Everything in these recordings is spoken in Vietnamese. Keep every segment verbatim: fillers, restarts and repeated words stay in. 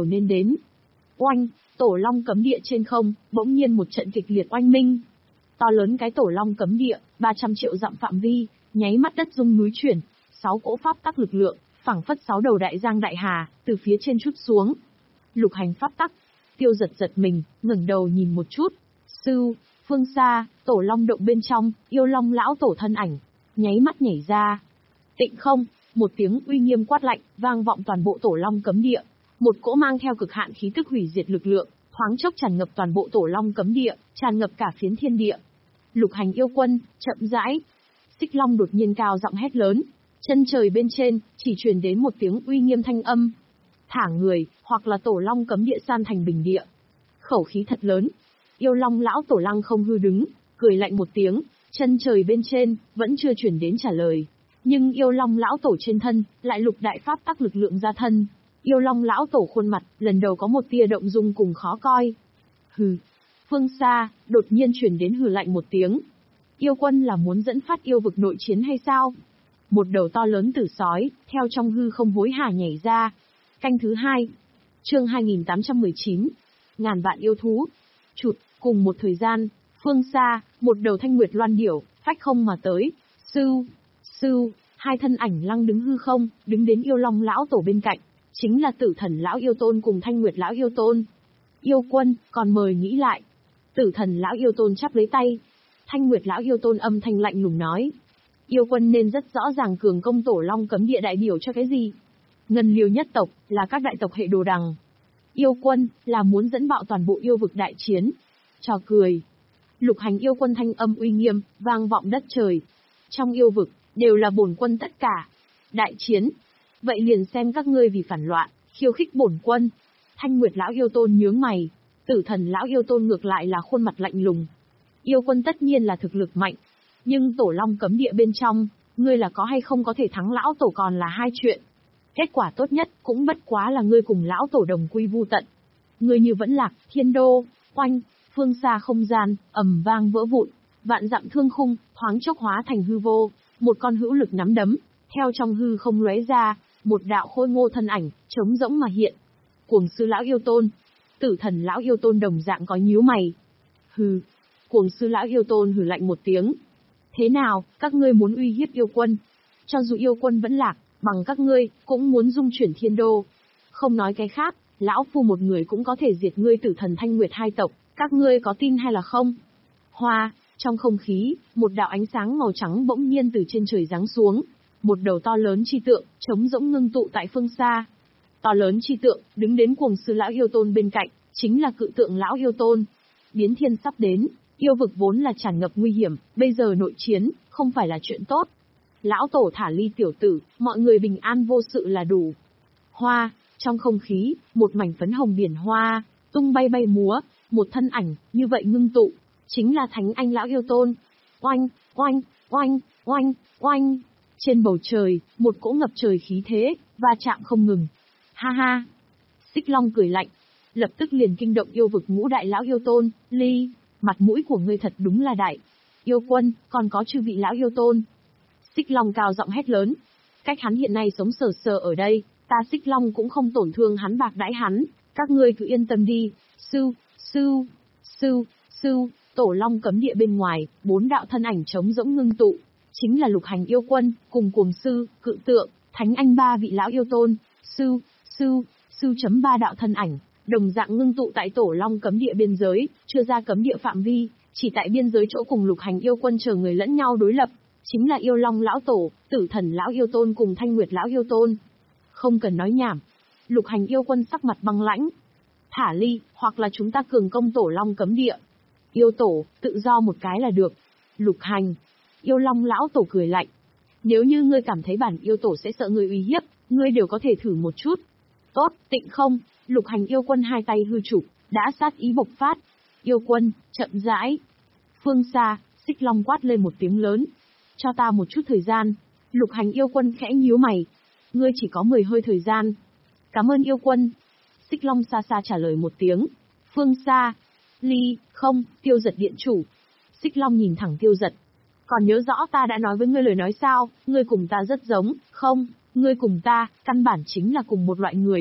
nên đến. Oanh, tổ long cấm địa trên không, bỗng nhiên một trận kịch liệt oanh minh. To lớn cái tổ long cấm địa, ba trăm triệu dặm phạm vi, nháy mắt đất rung núi chuyển, sáu cỗ pháp tắc lực lượng, phảng phất sáu đầu đại giang đại hà, từ phía trên trút xuống. Lục hành pháp tắc, Tiêu Giật giật mình, ngẩng đầu nhìn một chút. Sư, phương xa, tổ long động bên trong, yêu long lão tổ thân ảnh, nháy mắt nhảy ra. Tịnh không, một tiếng uy nghiêm quát lạnh, vang vọng toàn bộ tổ long cấm địa. Một cỗ mang theo cực hạn khí tức hủy diệt lực lượng, thoáng chốc tràn ngập toàn bộ tổ long cấm địa, tràn ngập cả phiến thiên địa. Lục hành yêu quân, chậm rãi. Xích long đột nhiên cao giọng hét lớn. Chân trời bên trên, chỉ truyền đến một tiếng uy nghiêm thanh âm. Thả người, hoặc là tổ long cấm địa san thành bình địa. Khẩu khí thật lớn. Yêu long lão tổ lăng không hư đứng, cười lạnh một tiếng, chân trời bên trên, vẫn chưa truyền đến trả lời. Nhưng yêu long lão tổ trên thân, lại lục đại pháp tắc lực lượng ra thân. Yêu long lão tổ khuôn mặt, lần đầu có một tia động dung cùng khó coi. Hừ. Phương xa, đột nhiên truyền đến hừ lạnh một tiếng. Yêu quân là muốn dẫn phát yêu vực nội chiến hay sao? Một đầu to lớn tử sói, theo trong hư không hối hả nhảy ra. Canh thứ hai. Chương hai nghìn tám trăm mười chín. Ngàn vạn yêu thú. Chụt, cùng một thời gian, phương xa, một đầu thanh nguyệt loan điểu, phách không mà tới. Sư, sư, hai thân ảnh lăng đứng hư không, đứng đến yêu long lão tổ bên cạnh. Chính là tử thần lão yêu tôn cùng thanh nguyệt lão yêu tôn. Yêu quân, còn mời nghĩ lại. Tử thần lão yêu tôn chắp lấy tay. Thanh nguyệt lão yêu tôn âm thanh lạnh lùng nói. Yêu quân nên rất rõ ràng cường công tổ long cấm địa đại biểu cho cái gì. Ngân Liêu nhất tộc, là các đại tộc hệ đồ đằng. Yêu quân, là muốn dẫn bạo toàn bộ yêu vực đại chiến. Trò cười. Lục hành yêu quân thanh âm uy nghiêm, vang vọng đất trời. Trong yêu vực, đều là bổn quân tất cả. Đại chiến. Vậy liền xem các ngươi vì phản loạn, khiêu khích bổn quân. Thanh nguyệt lão yêu tôn nhướng mày. Tử thần lão yêu tôn ngược lại là khuôn mặt lạnh lùng. Yêu quân tất nhiên là thực lực mạnh. Nhưng tổ long cấm địa bên trong, ngươi là có hay không có thể thắng lão tổ còn là hai chuyện. Kết quả tốt nhất cũng bất quá là ngươi cùng lão tổ đồng quy vu tận. Ngươi như vẫn lạc, thiên đô, oanh, phương xa không gian, ầm vang vỡ vụn, vạn dặm thương khung, thoáng chốc hóa thành hư vô, một con hữu lực nắm đấm, theo trong hư không lóe ra, một đạo khôi ngô thân ảnh, trống rỗng mà hiện. Cuồng sư lão yêu tôn, tử thần lão yêu tôn đồng dạng có nhíu mày. Hừ, cuồng sư lão yêu tôn hừ lạnh một tiếng. Thế nào, các ngươi muốn uy hiếp yêu quân? Cho dù yêu quân vẫn lạc, bằng các ngươi, cũng muốn dung chuyển thiên đô. Không nói cái khác, lão phu một người cũng có thể diệt ngươi tử thần thanh nguyệt hai tộc, các ngươi có tin hay là không? Hoa, trong không khí, một đạo ánh sáng màu trắng bỗng nhiên từ trên trời giáng xuống. Một đầu to lớn chi tượng, trống rỗng ngưng tụ tại phương xa. To lớn chi tượng, đứng đến cuồng sư lão yêu tôn bên cạnh, chính là cự tượng lão yêu tôn. Biến thiên sắp đến, yêu vực vốn là tràn ngập nguy hiểm, bây giờ nội chiến, không phải là chuyện tốt. Lão tổ thả ly tiểu tử, mọi người bình an vô sự là đủ. Hoa, trong không khí, một mảnh phấn hồng biển hoa, tung bay bay múa, một thân ảnh, như vậy ngưng tụ, chính là Thánh Anh lão yêu tôn. Oanh, oanh, oanh, oanh, oanh. Trên bầu trời, một cỗ ngập trời khí thế, va chạm không ngừng. Ha ha. Xích Long cười lạnh, lập tức liền kinh động yêu vực ngũ đại lão yêu tôn. Ly, mặt mũi của ngươi thật đúng là đại. Yêu quân, còn có chư vị lão yêu tôn. Xích Long cao giọng hét lớn. Cách hắn hiện nay sống sờ sờ ở đây, ta Xích Long cũng không tổn thương hắn bạc đãi hắn, các ngươi cứ yên tâm đi. Sư, sư, sư, sư, tổ long cấm địa bên ngoài, bốn đạo thân ảnh trống rỗng ngưng tụ, chính là Lục Hành yêu quân, cùng cuồng sư, cự tượng, Thánh Anh ba vị lão yêu tôn. Sư, sư, sư chấm ba đạo thân ảnh, đồng dạng ngưng tụ tại tổ long cấm địa biên giới, chưa ra cấm địa phạm vi, chỉ tại biên giới chỗ cùng Lục Hành yêu quân chờ người lẫn nhau đối lập. Chính là yêu long lão tổ, tử thần lão yêu tôn cùng thanh nguyệt lão yêu tôn. Không cần nói nhảm. Lục Hành yêu quân sắc mặt băng lãnh. Thả ly, hoặc là chúng ta cường công tổ long cấm địa. Yêu tổ, tự do một cái là được. Lục Hành. Yêu long lão tổ cười lạnh. Nếu như ngươi cảm thấy bản yêu tổ sẽ sợ ngươi uy hiếp, ngươi đều có thể thử một chút. Tốt, tịnh không. Lục Hành yêu quân hai tay hư chụp, đã sát ý bộc phát. Yêu quân, chậm rãi. Phương xa, Xích Long quát lên một tiếng lớn. Cho ta một chút thời gian. Lục Hành yêu quân khẽ nhíu mày. Ngươi chỉ có mười hơi thời gian. Cảm ơn yêu quân. Xích Long xa xa trả lời một tiếng. Phương xa. Ly, không, Tiêu Giật điện chủ. Xích Long nhìn thẳng Tiêu Giật. Còn nhớ rõ ta đã nói với ngươi lời nói sao, ngươi cùng ta rất giống, không, ngươi cùng ta, căn bản chính là cùng một loại người.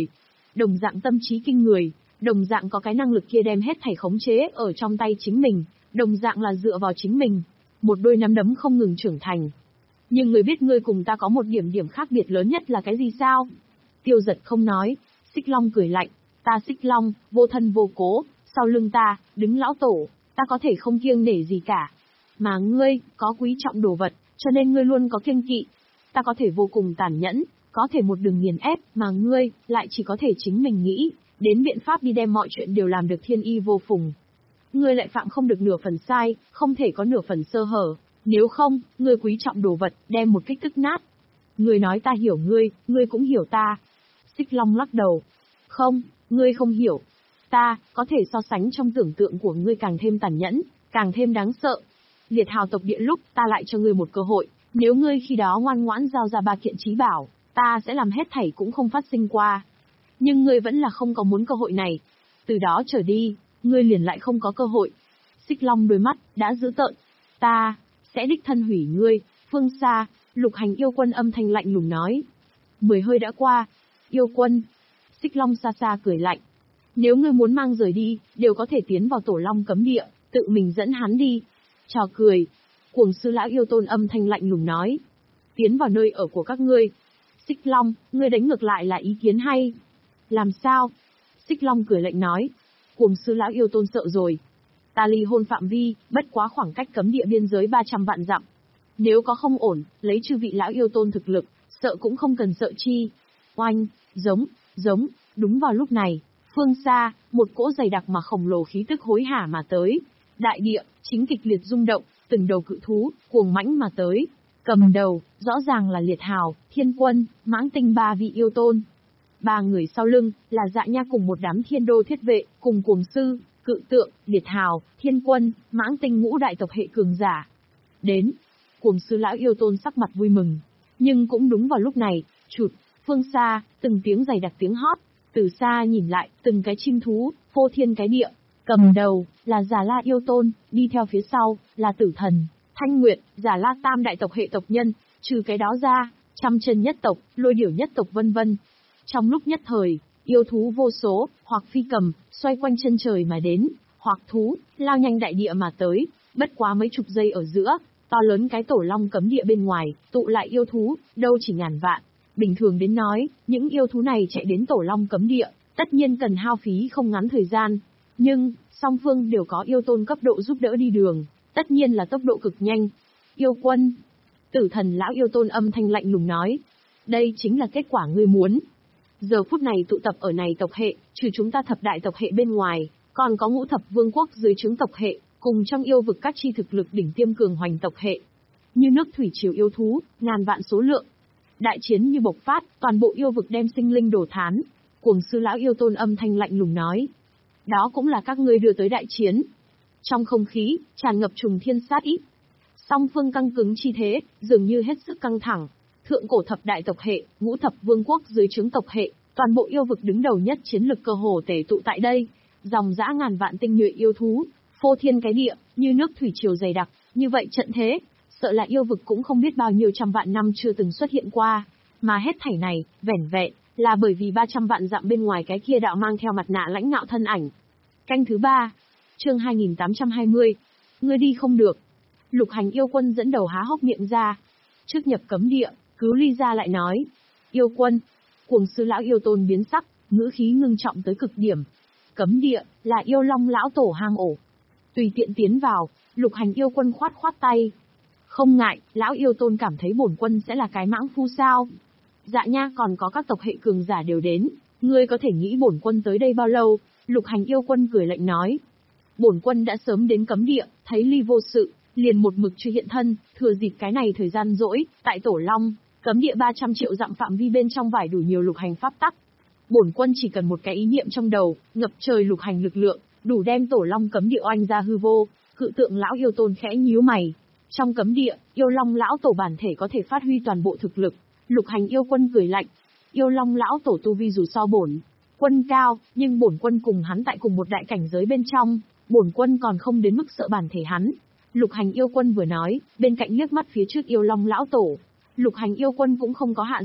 đồng dạng tâm trí kinh người, đồng dạng có cái năng lực kia đem hết thảy khống chế ở trong tay chính mình, đồng dạng là dựa vào chính mình. Một đôi nắm đấm không ngừng trưởng thành. Nhưng ngươi biết ngươi cùng ta có một điểm điểm khác biệt lớn nhất là cái gì sao? Tiêu Giật không nói, Xích Long cười lạnh, ta Xích Long, vô thân vô cố, sau lưng ta, đứng lão tổ, ta có thể không kiêng nể gì cả. Mà ngươi, có quý trọng đồ vật, cho nên ngươi luôn có kiêng kỵ. Ta có thể vô cùng tàn nhẫn, có thể một đường nghiền ép, mà ngươi, lại chỉ có thể chính mình nghĩ, đến biện pháp đi đem mọi chuyện đều làm được thiên y vô phùng. Ngươi lại phạm không được nửa phần sai, không thể có nửa phần sơ hở, nếu không, ngươi quý trọng đồ vật, đem một kích tức nát. Ngươi nói ta hiểu ngươi, ngươi cũng hiểu ta. Xích Long lắc đầu. Không, ngươi không hiểu. Ta, có thể so sánh trong tưởng tượng của ngươi càng thêm tàn nhẫn, càng thêm đáng sợ. Liệt hào tộc địa lúc, ta lại cho ngươi một cơ hội, nếu ngươi khi đó ngoan ngoãn giao ra ba kiện trí bảo, ta sẽ làm hết thảy cũng không phát sinh qua. Nhưng ngươi vẫn là không có muốn cơ hội này. Từ đó trở đi, ngươi liền lại không có cơ hội. Xích Long đôi mắt, đã dữ tợn. Ta, sẽ đích thân hủy ngươi. Phương xa, Lục Hành yêu quân âm thanh lạnh lùng nói. Mười hơi đã qua. Yêu quân. Xích Long xa xa cười lạnh. Nếu ngươi muốn mang rời đi, đều có thể tiến vào Tổ Long cấm địa, tự mình dẫn hắn đi. Trò cười. Cuồng sư lão yêu tôn âm thanh lạnh lùng nói. Tiến vào nơi ở của các ngươi. Xích Long, ngươi đánh ngược lại là ý kiến hay. Làm sao? Xích Long cười lạnh nói. Cuồng sư lão yêu tôn sợ rồi. Ta ly hôn phạm vi, bất quá khoảng cách cấm địa biên giới ba trăm vạn dặm. Nếu có không ổn, lấy chư vị lão yêu tôn thực lực, sợ cũng không cần sợ chi. Oanh, giống, giống, đúng vào lúc này, phương xa, một cỗ dày đặc mà khổng lồ khí tức hối hả mà tới. Đại địa, chính kịch liệt rung động, từng đầu cự thú, cuồng mãnh mà tới. Cầm đầu, rõ ràng là Liệt Hào, Thiên Quân, Mãng Tinh ba vị yêu tôn. Ba người sau lưng, là Dạ Nha cùng một đám thiên đô thiết vệ, cùng Cuồng Sư, Cự Tượng, Liệt Hào, Thiên Quân, Mãng Tinh ngũ đại tộc hệ cường giả. Đến, Cuồng Sư lão yêu tôn sắc mặt vui mừng. Nhưng cũng đúng vào lúc này, chụt, phương xa, từng tiếng giày đặc tiếng hót, từ xa nhìn lại, từng cái chim thú, phô thiên cái địa. Cầm đầu, là Già La yêu tôn, đi theo phía sau, là Tử Thần, Thanh Nguyệt, Già La tam đại tộc hệ tộc nhân, trừ cái đó ra, trăm chân nhất tộc, lôi điểu nhất tộc vân vân. Trong lúc nhất thời, yêu thú vô số, hoặc phi cầm, xoay quanh chân trời mà đến, hoặc thú, lao nhanh đại địa mà tới, bất quá mấy chục giây ở giữa, to lớn cái Tổ Long cấm địa bên ngoài, tụ lại yêu thú, đâu chỉ ngàn vạn. Bình thường đến nói, những yêu thú này chạy đến Tổ Long cấm địa, tất nhiên cần hao phí không ngắn thời gian. Nhưng, song phương đều có yêu tôn cấp độ giúp đỡ đi đường, tất nhiên là tốc độ cực nhanh. Yêu quân. Tử Thần lão yêu tôn âm thanh lạnh lùng nói. Đây chính là kết quả ngươi muốn. Giờ phút này tụ tập ở này tộc hệ, trừ chúng ta thập đại tộc hệ bên ngoài, còn có ngũ thập vương quốc dưới trướng tộc hệ, cùng trong yêu vực các chi thực lực đỉnh tiêm cường hoành tộc hệ. Như nước thủy triều yêu thú, ngàn vạn số lượng. Đại chiến như bộc phát, toàn bộ yêu vực đem sinh linh đổ thán. Cuồng sư lão yêu tôn âm thanh lạnh lùng nói. Đó cũng là các ngươi đưa tới đại chiến. Trong không khí, tràn ngập trùng thiên sát ý. Song phương căng cứng chi thế, dường như hết sức căng thẳng. Thượng cổ thập đại tộc hệ, ngũ thập vương quốc dưới trướng tộc hệ, toàn bộ yêu vực đứng đầu nhất chiến lực cơ hồ tề tụ tại đây. Dòng dã ngàn vạn tinh nhuệ yêu thú, phô thiên cái địa, như nước thủy triều dày đặc, như vậy trận thế, sợ là yêu vực cũng không biết bao nhiêu trăm vạn năm chưa từng xuất hiện qua. Mà hết thảy này, vẻn vẹn, là bởi vì ba trăm vạn dặm bên ngoài cái kia đạo mang theo mặt nạ lãnh ngạo thân ảnh. Canh thứ ba, chương hai nghìn tám trăm hai mươi. Ngươi đi không được. Lục Hành yêu quân dẫn đầu há hốc miệng ra. Trước nhập cấm địa, cứu ly ra lại nói. Yêu quân. Cuồng sư lão yêu tôn biến sắc, ngữ khí ngưng trọng tới cực điểm. Cấm địa, là yêu long lão tổ hang ổ. Tùy tiện tiến vào, Lục Hành yêu quân khoát khoát tay. Không ngại, lão yêu tôn cảm thấy bổn quân sẽ là cái mãng phu sao. Dạ nha, còn có các tộc hệ cường giả đều đến. Ngươi có thể nghĩ bổn quân tới đây bao lâu? Lục Hành yêu quân cười lạnh nói. Bổn quân đã sớm đến cấm địa, thấy ly vô sự, liền một mực truy hiện thân, thừa dịp cái này thời gian rỗi, tại Tổ Long, cấm địa ba trăm triệu dặm phạm vi bên trong vải đủ nhiều lục hành pháp tắc. Bổn quân chỉ cần một cái ý niệm trong đầu, ngập trời lục hành lực lượng, đủ đem Tổ Long cấm địa oanh ra hư vô. Cự tượng lão yêu tôn khẽ nhíu mày. Trong cấm địa, yêu long lão tổ bản thể có thể phát huy toàn bộ thực lực. Lục Hành yêu quân cười lạnh. Yêu long lão tổ tu vi dù so bổn quân cao, nhưng bổn quân cùng hắn tại cùng một đại cảnh giới bên trong, bổn quân còn không đến mức sợ bản thể hắn. Lục Hành yêu quân vừa nói, bên cạnh liếc mắt phía trước yêu long lão tổ. Lục Hành yêu quân cũng không có hạ giọng,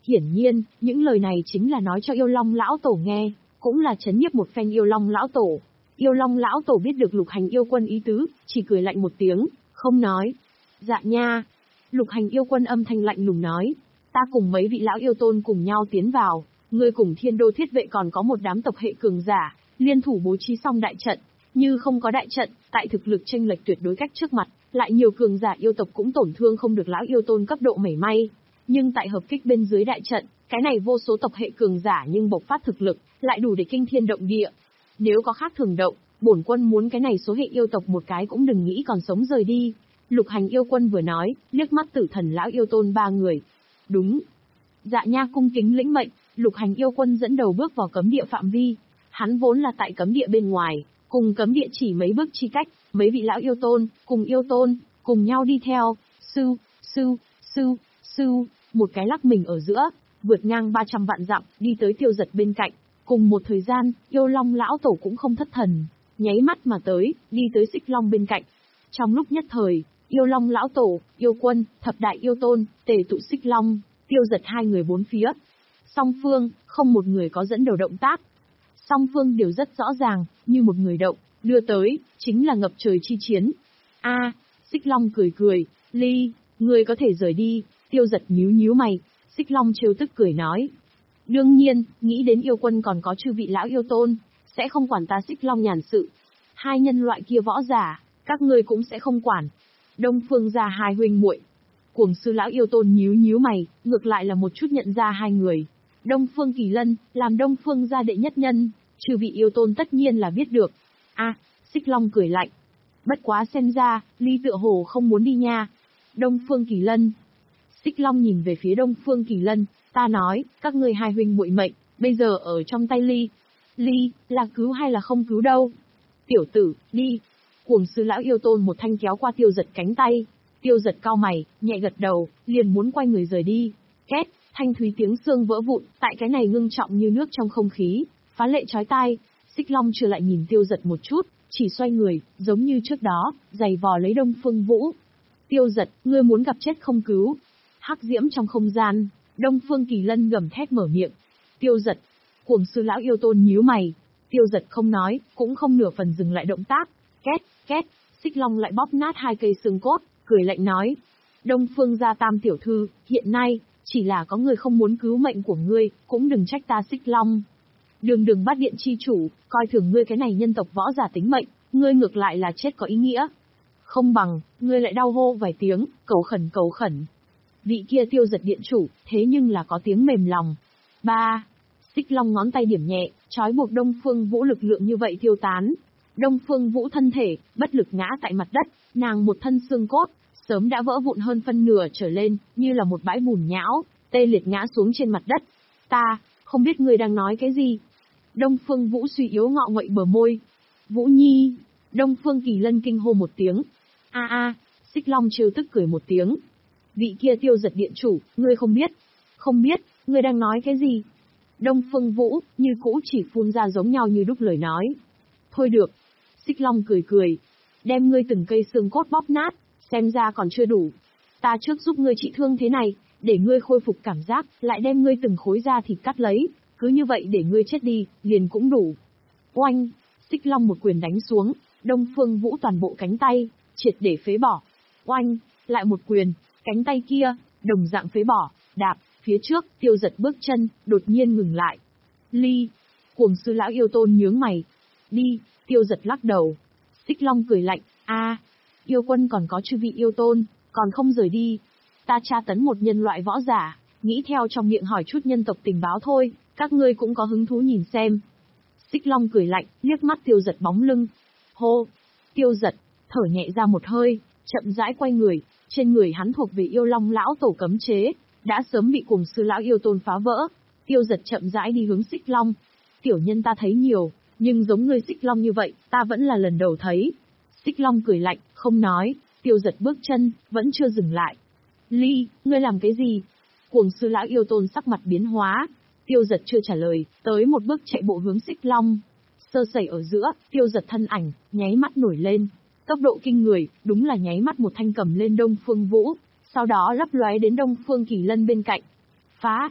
Hiển nhiên, những lời này chính là nói cho yêu long lão tổ nghe, cũng là chấn nhiếp một phen yêu long lão tổ. Yêu long lão tổ biết được Lục Hành yêu quân ý tứ, chỉ cười lạnh một tiếng, không nói. Dạ nha. Lục Hành yêu quân âm thanh lạnh lùng nói, ta cùng mấy vị lão yêu tôn cùng nhau tiến vào, ngươi cùng Thiên Đô Thiết Vệ còn có một đám tộc hệ cường giả, liên thủ bố trí xong đại trận, như không có đại trận, tại thực lực chênh lệch tuyệt đối cách trước mặt, lại nhiều cường giả yêu tộc cũng tổn thương không được lão yêu tôn cấp độ mảy may. Nhưng tại hợp kích bên dưới đại trận, cái này vô số tộc hệ cường giả nhưng bộc phát thực lực, lại đủ để kinh thiên động địa. Nếu có khác thường động, bổn quân muốn cái này số hệ yêu tộc một cái cũng đừng nghĩ còn sống rời đi. Lục Hành yêu quân vừa nói, liếc mắt Tử Thần lão yêu tôn ba người. Đúng. Dạ nha cung kính lĩnh mệnh, Lục Hành yêu quân dẫn đầu bước vào cấm địa phạm vi. Hắn vốn là tại cấm địa bên ngoài, cùng cấm địa chỉ mấy bước chi cách, mấy vị lão yêu tôn, cùng yêu tôn, cùng nhau đi theo. Sư, sư, sư, sư, một cái lắc mình ở giữa, vượt ngang ba trăm vạn dặm, đi tới Tiêu Giật bên cạnh. Cùng một thời gian, yêu long lão tổ cũng không thất thần, nháy mắt mà tới, đi tới Xích Long bên cạnh. Trong lúc nhất thời, yêu long lão tổ, yêu quân, thập đại yêu tôn, tề tụ Xích Long, Tiêu Giật hai người bốn phía. Song phương, không một người có dẫn đầu động tác. Song phương đều rất rõ ràng, như một người động, đưa tới, chính là ngập trời chi chiến. A, Xích Long cười cười, Ly, người có thể rời đi. Tiêu Giật nhíu nhíu mày, Xích Long trêu tức cười nói. Đương nhiên, nghĩ đến yêu quân còn có chư vị lão yêu tôn, sẽ không quản ta Xích Long nhàn sự. Hai nhân loại kia võ giả, các ngươi cũng sẽ không quản. Đông Phương gia hai huynh muội. Cuồng sư lão yêu tôn nhíu nhíu mày, ngược lại là một chút nhận ra hai người. Đông Phương Kỳ Lân, làm Đông Phương gia đệ nhất nhân, chư vị yêu tôn tất nhiên là biết được. A, à, Xích Long cười lạnh. Bất quá xem ra, Ly tựa hồ không muốn đi nha. Đông Phương Kỳ Lân. Xích Long nhìn về phía Đông Phương Kỳ Lân, ta nói, các ngươi hai huynh muội mệnh, bây giờ ở trong tay Ly. Ly, là cứu hay là không cứu đâu? Tiểu tử, đi. Cuồng sư lão yêu tôn một thanh kéo qua Tiêu Giật cánh tay. Tiêu Giật cau mày, nhẹ gật đầu, liền muốn quay người rời đi. Két, thanh thúy tiếng xương vỡ vụn, tại cái này ngưng trọng như nước trong không khí, phá lệ chói tai. Xích Long chưa lại nhìn Tiêu Giật một chút, chỉ xoay người, giống như trước đó, giày vò lấy Đông Phương Vũ. Tiêu Giật, ngươi muốn gặp chết không cứu. Hắc diễm trong không gian, Đông Phương Kỳ Lân gầm thét mở miệng. Tiêu Giật, cuồng sư lão yêu tôn nhíu mày. Tiêu Giật không nói, cũng không nửa phần dừng lại động tác. Két, két, Xích Long lại bóp nát hai cây xương cốt, cười lạnh nói. Đông Phương gia tam tiểu thư, hiện nay, chỉ là có người không muốn cứu mệnh của ngươi, cũng đừng trách ta Xích Long. Đường đường bát điện chi chủ, coi thường ngươi cái này nhân tộc võ giả tính mệnh, ngươi ngược lại là chết có ý nghĩa. Không bằng, ngươi lại đau hô vài tiếng, cầu khẩn cầu khẩn. Vị kia Tiêu Giật điện chủ, thế nhưng là có tiếng mềm lòng. Ba, Xích Long ngón tay điểm nhẹ, trói buộc Đông Phương Vũ lực lượng như vậy tiêu tán. Đông Phương Vũ thân thể, bất lực ngã tại mặt đất, nàng một thân xương cốt, sớm đã vỡ vụn hơn phân nửa trở lên, như là một bãi bùn nhão, tê liệt ngã xuống trên mặt đất. Ta, không biết ngươi đang nói cái gì. Đông Phương Vũ suy yếu ngọ nguậy bờ môi. Vũ Nhi, Đông Phương Kỳ Lân kinh hô một tiếng. A a, Xích Long trêu tức cười một tiếng. Vị kia Tiêu Giật điện chủ, ngươi không biết. Không biết, ngươi đang nói cái gì? Đông Phương Vũ, như cũ chỉ phun ra giống nhau như đúc lời nói. Thôi được. Xích Long cười cười. Đem ngươi từng cây xương cốt bóp nát, xem ra còn chưa đủ. Ta trước giúp ngươi trị thương thế này, để ngươi khôi phục cảm giác, lại đem ngươi từng khối da thịt cắt lấy, cứ như vậy để ngươi chết đi, liền cũng đủ. Oanh, Xích Long một quyền đánh xuống, Đông Phương Vũ toàn bộ cánh tay, triệt để phế bỏ. Oanh, lại một quyền, cánh tay kia, đồng dạng phế bỏ, đạp, phía trước, Tiêu Giật bước chân, đột nhiên ngừng lại. Ly, cuồng sư lão yêu tôn nhướng mày. Đi, Tiêu Giật lắc đầu. Xích Long cười lạnh, a, yêu quân còn có chư vị yêu tôn, còn không rời đi. Ta tra tấn một nhân loại võ giả, nghĩ theo trong miệng hỏi chút nhân tộc tình báo thôi, các ngươi cũng có hứng thú nhìn xem. Xích Long cười lạnh, liếc mắt Tiêu Giật bóng lưng. Hô, Tiêu Giật, thở nhẹ ra một hơi, chậm rãi quay người, trên người hắn thuộc về yêu long lão tổ cấm chế, đã sớm bị cuồng sư lão yêu tôn phá vỡ. Tiêu Giật chậm rãi đi hướng Xích Long. Tiểu nhân ta thấy nhiều, nhưng giống ngươi Xích Long như vậy, ta vẫn là lần đầu thấy. Xích Long cười lạnh, không nói. Tiêu Giật bước chân, vẫn chưa dừng lại. Ly, ngươi làm cái gì? Cuồng sư lão yêu tôn sắc mặt biến hóa. Tiêu Giật chưa trả lời, tới một bước chạy bộ hướng Xích Long. Sơ sẩy ở giữa, Tiêu Giật thân ảnh, nháy mắt nổi lên. Tốc độ kinh người, đúng là nháy mắt một thanh cầm lên Đông Phương Vũ, sau đó lấp lóe đến Đông Phương Kỳ Lân bên cạnh. Phá!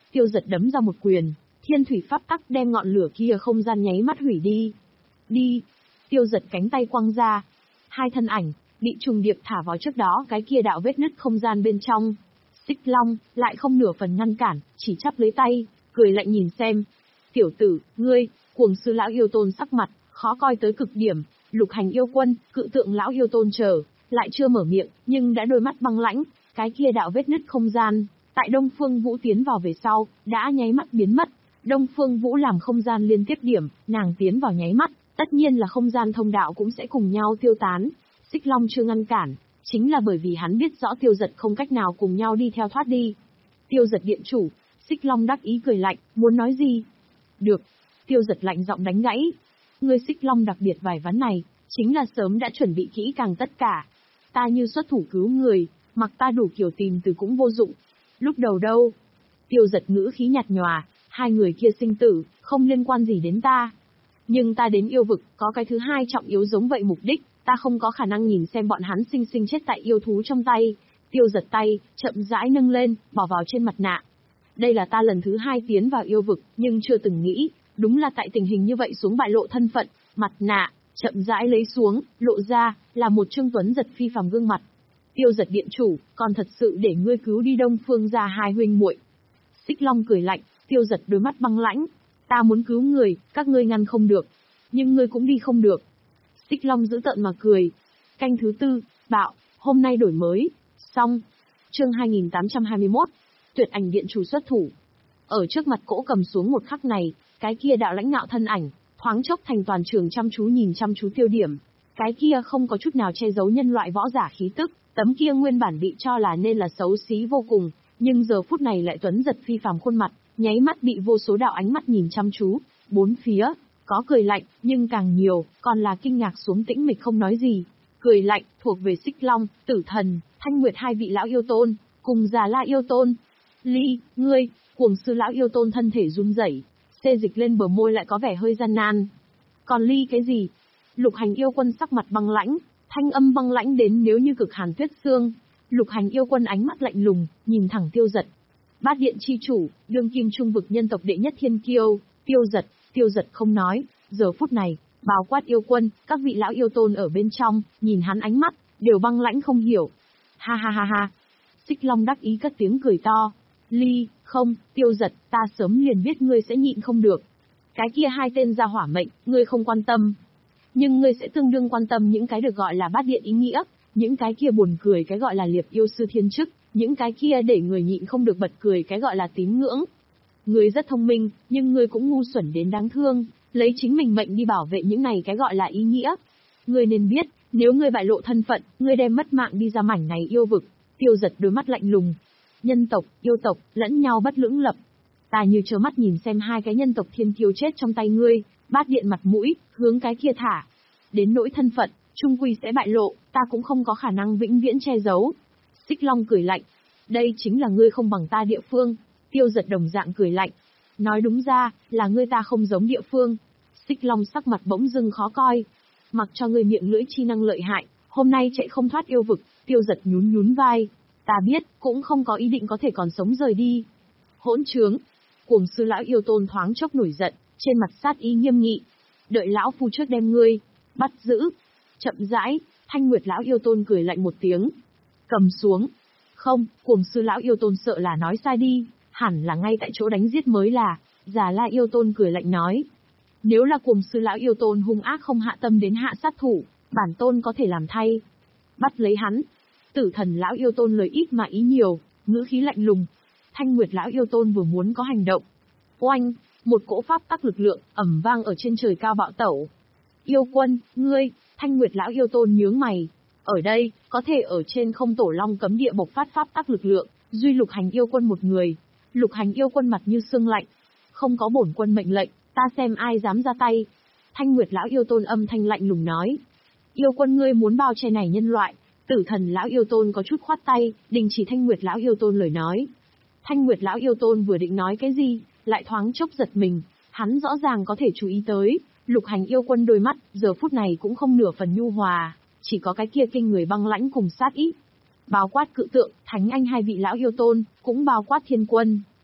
Tiêu Giật đấm ra một quyền, thiên thủy pháp tắc đem ngọn lửa kia không gian nháy mắt hủy đi. Đi! Tiêu Giật cánh tay quăng ra. Hai thân ảnh, bị trùng điệp thả vào trước đó cái kia đạo vết nứt không gian bên trong. Xích Long, lại không nửa phần ngăn cản, chỉ chắp lấy tay, cười lạnh nhìn xem. Tiểu tử, ngươi, Cuồng Sư lão yêu tôn sắc mặt, khó coi tới cực điểm, Lục Hành yêu quân, Cự Tượng lão yêu tôn chờ, lại chưa mở miệng, nhưng đã đôi mắt băng lãnh, cái kia đạo vết nứt không gian, tại Đông Phương Vũ tiến vào về sau, đã nháy mắt biến mất. Đông Phương Vũ làm không gian liên tiếp điểm, nàng tiến vào nháy mắt, tất nhiên là không gian thông đạo cũng sẽ cùng nhau tiêu tán. Xích Long chưa ngăn cản, chính là bởi vì hắn biết rõ Tiêu Giật không cách nào cùng nhau đi theo thoát đi. Tiêu Giật điện chủ, Xích Long đắc ý cười lạnh, muốn nói gì? Được. Tiêu Giật lạnh giọng đánh gãy. Ngươi Xích Long đặc biệt vài ván này, chính là sớm đã chuẩn bị kỹ càng tất cả. Ta như xuất thủ cứu người, mặc ta đủ kiểu tìm từ cũng vô dụng. Lúc đầu đâu? Tiêu Giật ngữ khí nhạt nhòa, hai người kia sinh tử, không liên quan gì đến ta. Nhưng ta đến yêu vực, có cái thứ hai trọng yếu giống vậy mục đích, ta không có khả năng nhìn xem bọn hắn sinh sinh chết tại yêu thú trong tay. Tiêu Giật tay, chậm rãi nâng lên, bỏ vào trên mặt nạ. Đây là ta lần thứ hai tiến vào yêu vực, nhưng chưa từng nghĩ, đúng là tại tình hình như vậy xuống bại lộ thân phận, mặt nạ, chậm rãi lấy xuống, lộ ra, là một Trương Tuấn Giật phi phàm gương mặt. Tiêu Giật điện chủ, còn thật sự để ngươi cứu đi Đông Phương gia hai huynh muội. Xích Long cười lạnh, Tiêu Giật đôi mắt băng lãnh. Ta muốn cứu người, các ngươi ngăn không được. Nhưng ngươi cũng đi không được. Xích Long giữ tợn mà cười. Canh thứ tư, bạo, hôm nay đổi mới. Xong. Chương hai nghìn tám trăm hai mươi mốt. Tuyệt ảnh điện chủ xuất thủ. Ở trước mặt cỗ cầm xuống một khắc này, cái kia đạo lãnh ngạo thân ảnh, thoáng chốc thành toàn trường chăm chú nhìn chăm chú tiêu điểm. Cái kia không có chút nào che giấu nhân loại võ giả khí tức, tấm kia nguyên bản bị cho là nên là xấu xí vô cùng, nhưng giờ phút này lại Tuấn Giật phi phàm khuôn mặt, nháy mắt bị vô số đạo ánh mắt nhìn chăm chú, bốn phía, có cười lạnh, nhưng càng nhiều, còn là kinh ngạc xuống tĩnh mịch không nói gì. Cười lạnh, thuộc về Xích Long, Tử Thần, Thanh Nguyệt hai vị lão yêu tôn, cùng Già La yêu tôn. Ly, ngươi, Cuồng Sư lão yêu tôn thân thể run rẩy, xê dịch lên bờ môi lại có vẻ hơi gian nan. Còn Ly cái gì? Lục Hành yêu quân sắc mặt băng lãnh, thanh âm băng lãnh đến nếu như cực hàn tuyết xương. Lục Hành yêu quân ánh mắt lạnh lùng, nhìn thẳng Tiêu Giật. Bát điện chi chủ, đương kim trung vực nhân tộc đệ nhất thiên kiêu, Tiêu Giật, Tiêu Giật không nói, giờ phút này, bao quát yêu quân, các vị lão yêu tôn ở bên trong, nhìn hắn ánh mắt, đều băng lãnh không hiểu. Ha ha ha ha. Xích Long đắc ý cất tiếng cười to. Ly, không, Tiêu Giật, ta sớm liền biết ngươi sẽ nhịn không được. Cái kia hai tên gia hỏa mệnh, ngươi không quan tâm. Nhưng ngươi sẽ tương đương quan tâm những cái được gọi là bát điện ý nghĩa, những cái kia buồn cười cái gọi là liệp yêu sư thiên chức, những cái kia để người nhịn không được bật cười cái gọi là tín ngưỡng. Ngươi rất thông minh, nhưng ngươi cũng ngu xuẩn đến đáng thương, lấy chính mình mệnh đi bảo vệ những này cái gọi là ý nghĩa. Ngươi nên biết, nếu ngươi bại lộ thân phận, ngươi đem mất mạng đi ra mảnh này yêu vực. Tiêu Giật đôi mắt lạnh lùng. Nhân tộc, yêu tộc, lẫn nhau bất lưỡng lập. Ta như trơ mắt nhìn xem hai cái nhân tộc thiên kiêu chết trong tay ngươi, bát điện mặt mũi, hướng cái kia thả. Đến nỗi thân phận, trung quy sẽ bại lộ, ta cũng không có khả năng vĩnh viễn che giấu. Xích Long cười lạnh. Đây chính là ngươi không bằng ta địa phương. Tiêu Giật đồng dạng cười lạnh. Nói đúng ra, là ngươi ta không giống địa phương. Xích Long sắc mặt bỗng dưng khó coi. Mặc cho ngươi miệng lưỡi chi năng lợi hại, hôm nay chạy không thoát yêu vực. Tiêu Giật nhún nhún vai. Ta biết, cũng không có ý định có thể còn sống rời đi. Hỗn trướng. Cuồng Sư lão yêu tôn thoáng chốc nổi giận, trên mặt sát ý nghiêm nghị. Đợi lão phu trước đem ngươi bắt giữ. Chậm rãi, Thanh Nguyệt lão yêu tôn cười lạnh một tiếng. Cầm xuống. Không, Cuồng Sư lão yêu tôn sợ là nói sai đi, hẳn là ngay tại chỗ đánh giết mới là. Già La yêu tôn cười lạnh nói. Nếu là Cuồng Sư lão yêu tôn hung ác không hạ tâm đến hạ sát thủ, bản tôn có thể làm thay. Bắt lấy hắn. Tử Thần lão yêu tôn lời ít mà ý nhiều, ngữ khí lạnh lùng. Thanh Nguyệt lão yêu tôn vừa muốn có hành động. Oanh, một cỗ pháp tắc lực lượng ầm vang ở trên trời cao bạo tẩu. Yêu quân, ngươi, Thanh Nguyệt lão yêu tôn nhướng mày. Ở đây, có thể ở trên không tổ long cấm địa bộc phát pháp tắc lực lượng, duy Lục Hành yêu quân một người. Lục Hành yêu quân mặt như xương lạnh. Không có bổn quân mệnh lệnh, ta xem ai dám ra tay. Thanh Nguyệt lão yêu tôn âm thanh lạnh lùng nói. Yêu quân ngươi muốn bao che này nhân loại. Tử Thần lão yêu tôn có chút khoát tay, đình chỉ Thanh Nguyệt lão yêu tôn lời nói. Thanh Nguyệt lão yêu tôn vừa định nói cái gì, lại thoáng chốc giật mình, hắn rõ ràng có thể chú ý tới, Lục Hành yêu quân đôi mắt, giờ phút này cũng không nửa phần nhu hòa, chỉ có cái kia kinh người băng lãnh cùng sát ý. Bao quát Cự Tượng, Thánh Anh hai vị lão yêu tôn, cũng bao quát Thiên Quân.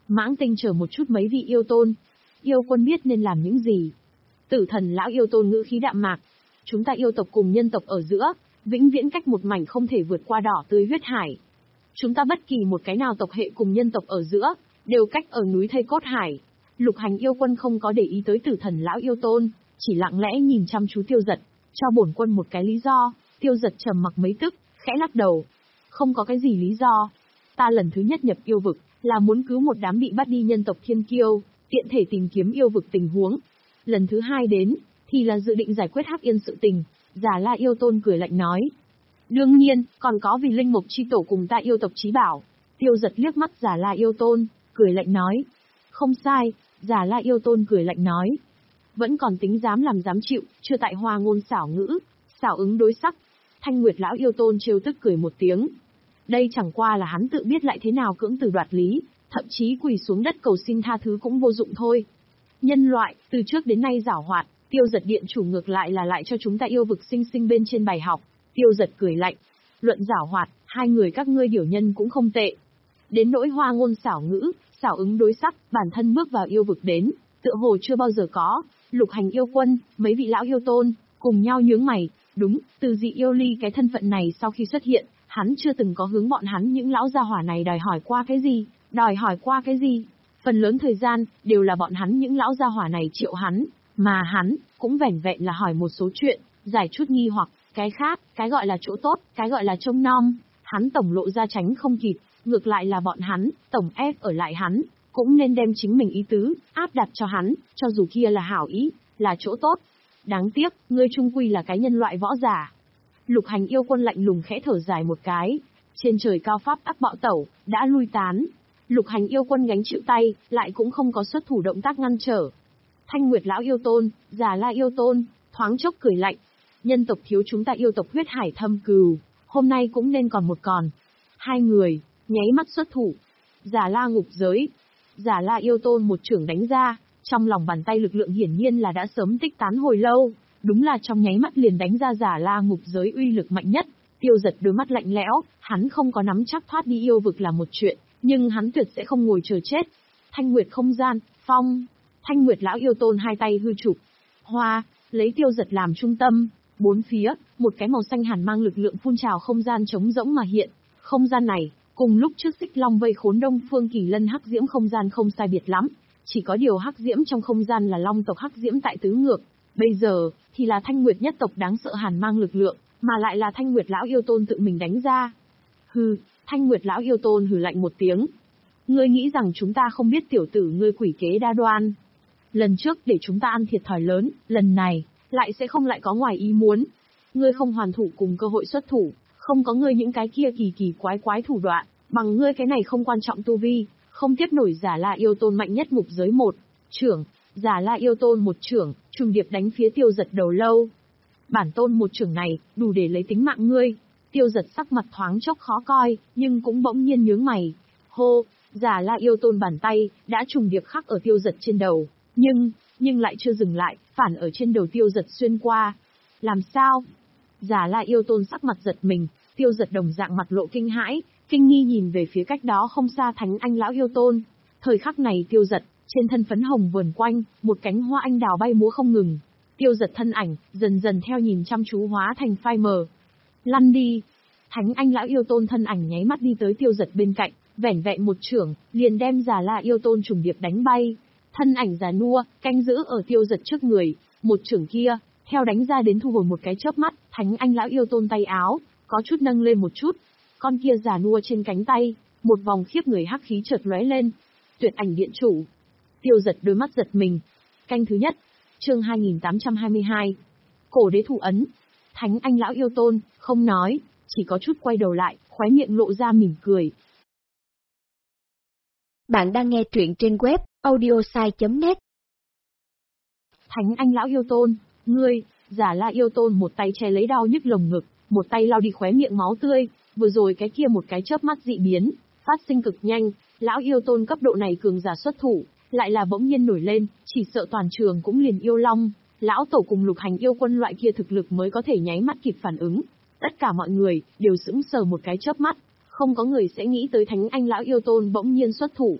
Mãng tinh chờ một chút mấy vị yêu tôn. Yêu quân biết nên làm những gì. Tử thần lão yêu tôn ngữ khí đạm mạc. Chúng ta yêu tộc cùng nhân tộc ở giữa, vĩnh viễn cách một mảnh không thể vượt qua đỏ tươi huyết hải. Chúng ta bất kỳ một cái nào tộc hệ cùng nhân tộc ở giữa, đều cách ở núi thây cốt hải. Lục Hành yêu quân không có để ý tới tử thần lão yêu tôn, chỉ lặng lẽ nhìn chăm chú Tiêu Dật, cho bổn quân một cái lý do. Tiêu Dật trầm mặc mấy tức, khẽ lắc đầu. Không có cái gì lý do. Ta lần thứ nhất nhập yêu vực, là muốn cứu một đám bị bắt đi nhân tộc thiên kiêu, tiện thể tìm kiếm yêu vực tình huống. Lần thứ hai đến, thì là dự định giải quyết Hắc Yên sự tình. Già La yêu tôn cười lạnh nói. Đương nhiên, còn có vì linh mục chi tổ cùng ta yêu tộc chí bảo. Tiêu Dật liếc mắt Già La yêu tôn, cười lạnh nói. Không sai, Già La yêu tôn cười lạnh nói. Vẫn còn tính dám làm dám chịu, chưa tại hoa ngôn xảo ngữ, xảo ứng đối sắc. Thanh Nguyệt lão yêu tôn trêu tức cười một tiếng. Đây chẳng qua là hắn tự biết lại thế nào cưỡng từ đoạt lý, thậm chí quỳ xuống đất cầu xin tha thứ cũng vô dụng thôi. Nhân loại, từ trước đến nay giảo hoạt, Tiêu Dật điện chủ ngược lại là lại cho chúng ta yêu vực sinh sinh bên trên bài học. Tiêu Dật cười lạnh. Luận giảo hoạt, hai người các ngươi điều nhân cũng không tệ. Đến nỗi hoa ngôn xảo ngữ, xảo ứng đối sắc, bản thân bước vào yêu vực đến, tựa hồ chưa bao giờ có. Lục Hành yêu quân, mấy vị lão yêu tôn, cùng nhau nhướng mày. Đúng, từ dị yêu ly cái thân phận này sau khi xuất hiện, hắn chưa từng có hướng bọn hắn những lão gia hỏa này đòi hỏi qua cái gì, đòi hỏi qua cái gì. Phần lớn thời gian, đều là bọn hắn những lão gia hỏa này triệu hắn, mà hắn, cũng vẻn vẹn là hỏi một số chuyện, giải chút nghi hoặc, cái khác, cái gọi là chỗ tốt, cái gọi là trông nom, hắn tổng lộ ra tránh không kịp, ngược lại là bọn hắn, tổng ép ở lại hắn, cũng nên đem chính mình ý tứ, áp đặt cho hắn, cho dù kia là hảo ý, là chỗ tốt. Đáng tiếc, ngươi trung quy là cái nhân loại võ giả. Lục Hành yêu quân lạnh lùng khẽ thở dài một cái. Trên trời cao pháp ác bạo tẩu, đã lui tán. Lục Hành yêu quân gánh chịu tay, lại cũng không có xuất thủ động tác ngăn trở. Thanh Nguyệt lão yêu tôn, Già La yêu tôn, thoáng chốc cười lạnh. Nhân tộc thiếu chúng ta yêu tộc huyết hải thâm cừu, hôm nay cũng nên còn một còn. Hai người, nháy mắt xuất thủ. Già La ngục giới. Già La yêu tôn một chưởng đánh ra, trong lòng bàn tay lực lượng hiển nhiên là đã sớm tích tán hồi lâu. Đúng là trong nháy mắt liền đánh ra Già La ngục giới uy lực mạnh nhất. Tiêu Dật đôi mắt lạnh lẽo, hắn không có nắm chắc thoát đi yêu vực là một chuyện, nhưng hắn tuyệt sẽ không ngồi chờ chết. Thanh Nguyệt không gian, phong. Thanh Nguyệt lão yêu tôn hai tay hư chụp. Hoa, lấy Tiêu Dật làm trung tâm, bốn phía, một cái màu xanh hàn mang lực lượng phun trào không gian trống rỗng mà hiện. Không gian này, cùng lúc trước Xích Long vây khốn Đông Phương Kỳ Lân hắc diễm không gian không sai biệt lắm. Chỉ có điều hắc diễm trong không gian là long tộc hắc diễm tại tứ ngược. Bây giờ, thì là Thanh Nguyệt nhất tộc đáng sợ hàn mang lực lượng, mà lại là Thanh Nguyệt lão yêu tôn tự mình đánh ra. Hừ, Thanh Nguyệt lão yêu tôn hừ lạnh một tiếng. Ngươi nghĩ rằng chúng ta không biết tiểu tử ngươi quỷ kế đa đoan. Lần trước để chúng ta ăn thiệt thòi lớn, lần này, lại sẽ không lại có ngoài ý muốn. Ngươi không hoàn thủ cùng cơ hội xuất thủ, không có ngươi những cái kia kỳ kỳ quái quái thủ đoạn, bằng ngươi cái này không quan trọng tu vi, không tiếp nổi Già La yêu tôn mạnh nhất ngục giới một. Trưởng, Già La yêu tôn một trưởng, trùng điệp đánh phía Tiêu Dật đầu lâu. Bản tôn một trưởng này, đủ để lấy tính mạng ngươi. Tiêu Dật sắc mặt thoáng chốc khó coi, nhưng cũng bỗng nhiên nhướng mày. Hô, Già La yêu tôn bàn tay, đã trùng điệp khắc ở Tiêu Dật trên đầu. Nhưng, nhưng lại chưa dừng lại, phản ở trên đầu Tiêu Dật xuyên qua. Làm sao? Già La yêu tôn sắc mặt giật mình, Tiêu Dật đồng dạng mặt lộ kinh hãi, kinh nghi nhìn về phía cách đó không xa Thánh Anh lão yêu tôn. Thời khắc này Tiêu Dật, trên thân phấn hồng vờn quanh, một cánh hoa anh đào bay múa không ngừng. Tiêu Dật thân ảnh, dần dần theo nhìn chăm chú hóa thành phai mờ. Lăn đi! Thánh Anh lão yêu tôn thân ảnh nháy mắt đi tới Tiêu Dật bên cạnh, vẻn vẹn một chưởng, liền đem Già La yêu tôn trùng điệp đánh bay. Thân ảnh già nua, canh giữ ở Tiêu Dật trước người, một chưởng kia, theo đánh ra đến thu hồi một cái chớp mắt, Thánh Anh lão yêu tôn tay áo, có chút nâng lên một chút. Con kia già nua trên cánh tay, một vòng khiếp người hắc khí chợt lóe lên. Tuyệt ảnh điện chủ. Tiêu Dật đôi mắt giật mình. Canh thứ nhất, chương hai nghìn tám trăm hai mươi hai. Cổ đế thủ ấn. Thánh Anh lão yêu tôn, không nói, chỉ có chút quay đầu lại, khóe miệng lộ ra mỉm cười. Bạn đang nghe truyện trên web audiosai chấm net. Thánh Anh lão yêu tôn, ngươi, Già La yêu tôn một tay che lấy đau nhức lồng ngực, một tay lau đi khóe miệng máu tươi, vừa rồi cái kia một cái chớp mắt dị biến, phát sinh cực nhanh, lão yêu tôn cấp độ này cường giả xuất thủ, lại là bỗng nhiên nổi lên, chỉ sợ toàn trường cũng liền yêu long, lão tổ cùng Lục Hành yêu quân loại kia thực lực mới có thể nháy mắt kịp phản ứng. Tất cả mọi người đều sững sờ một cái chớp mắt, không có người sẽ nghĩ tới Thánh Anh lão yêu tôn bỗng nhiên xuất thủ.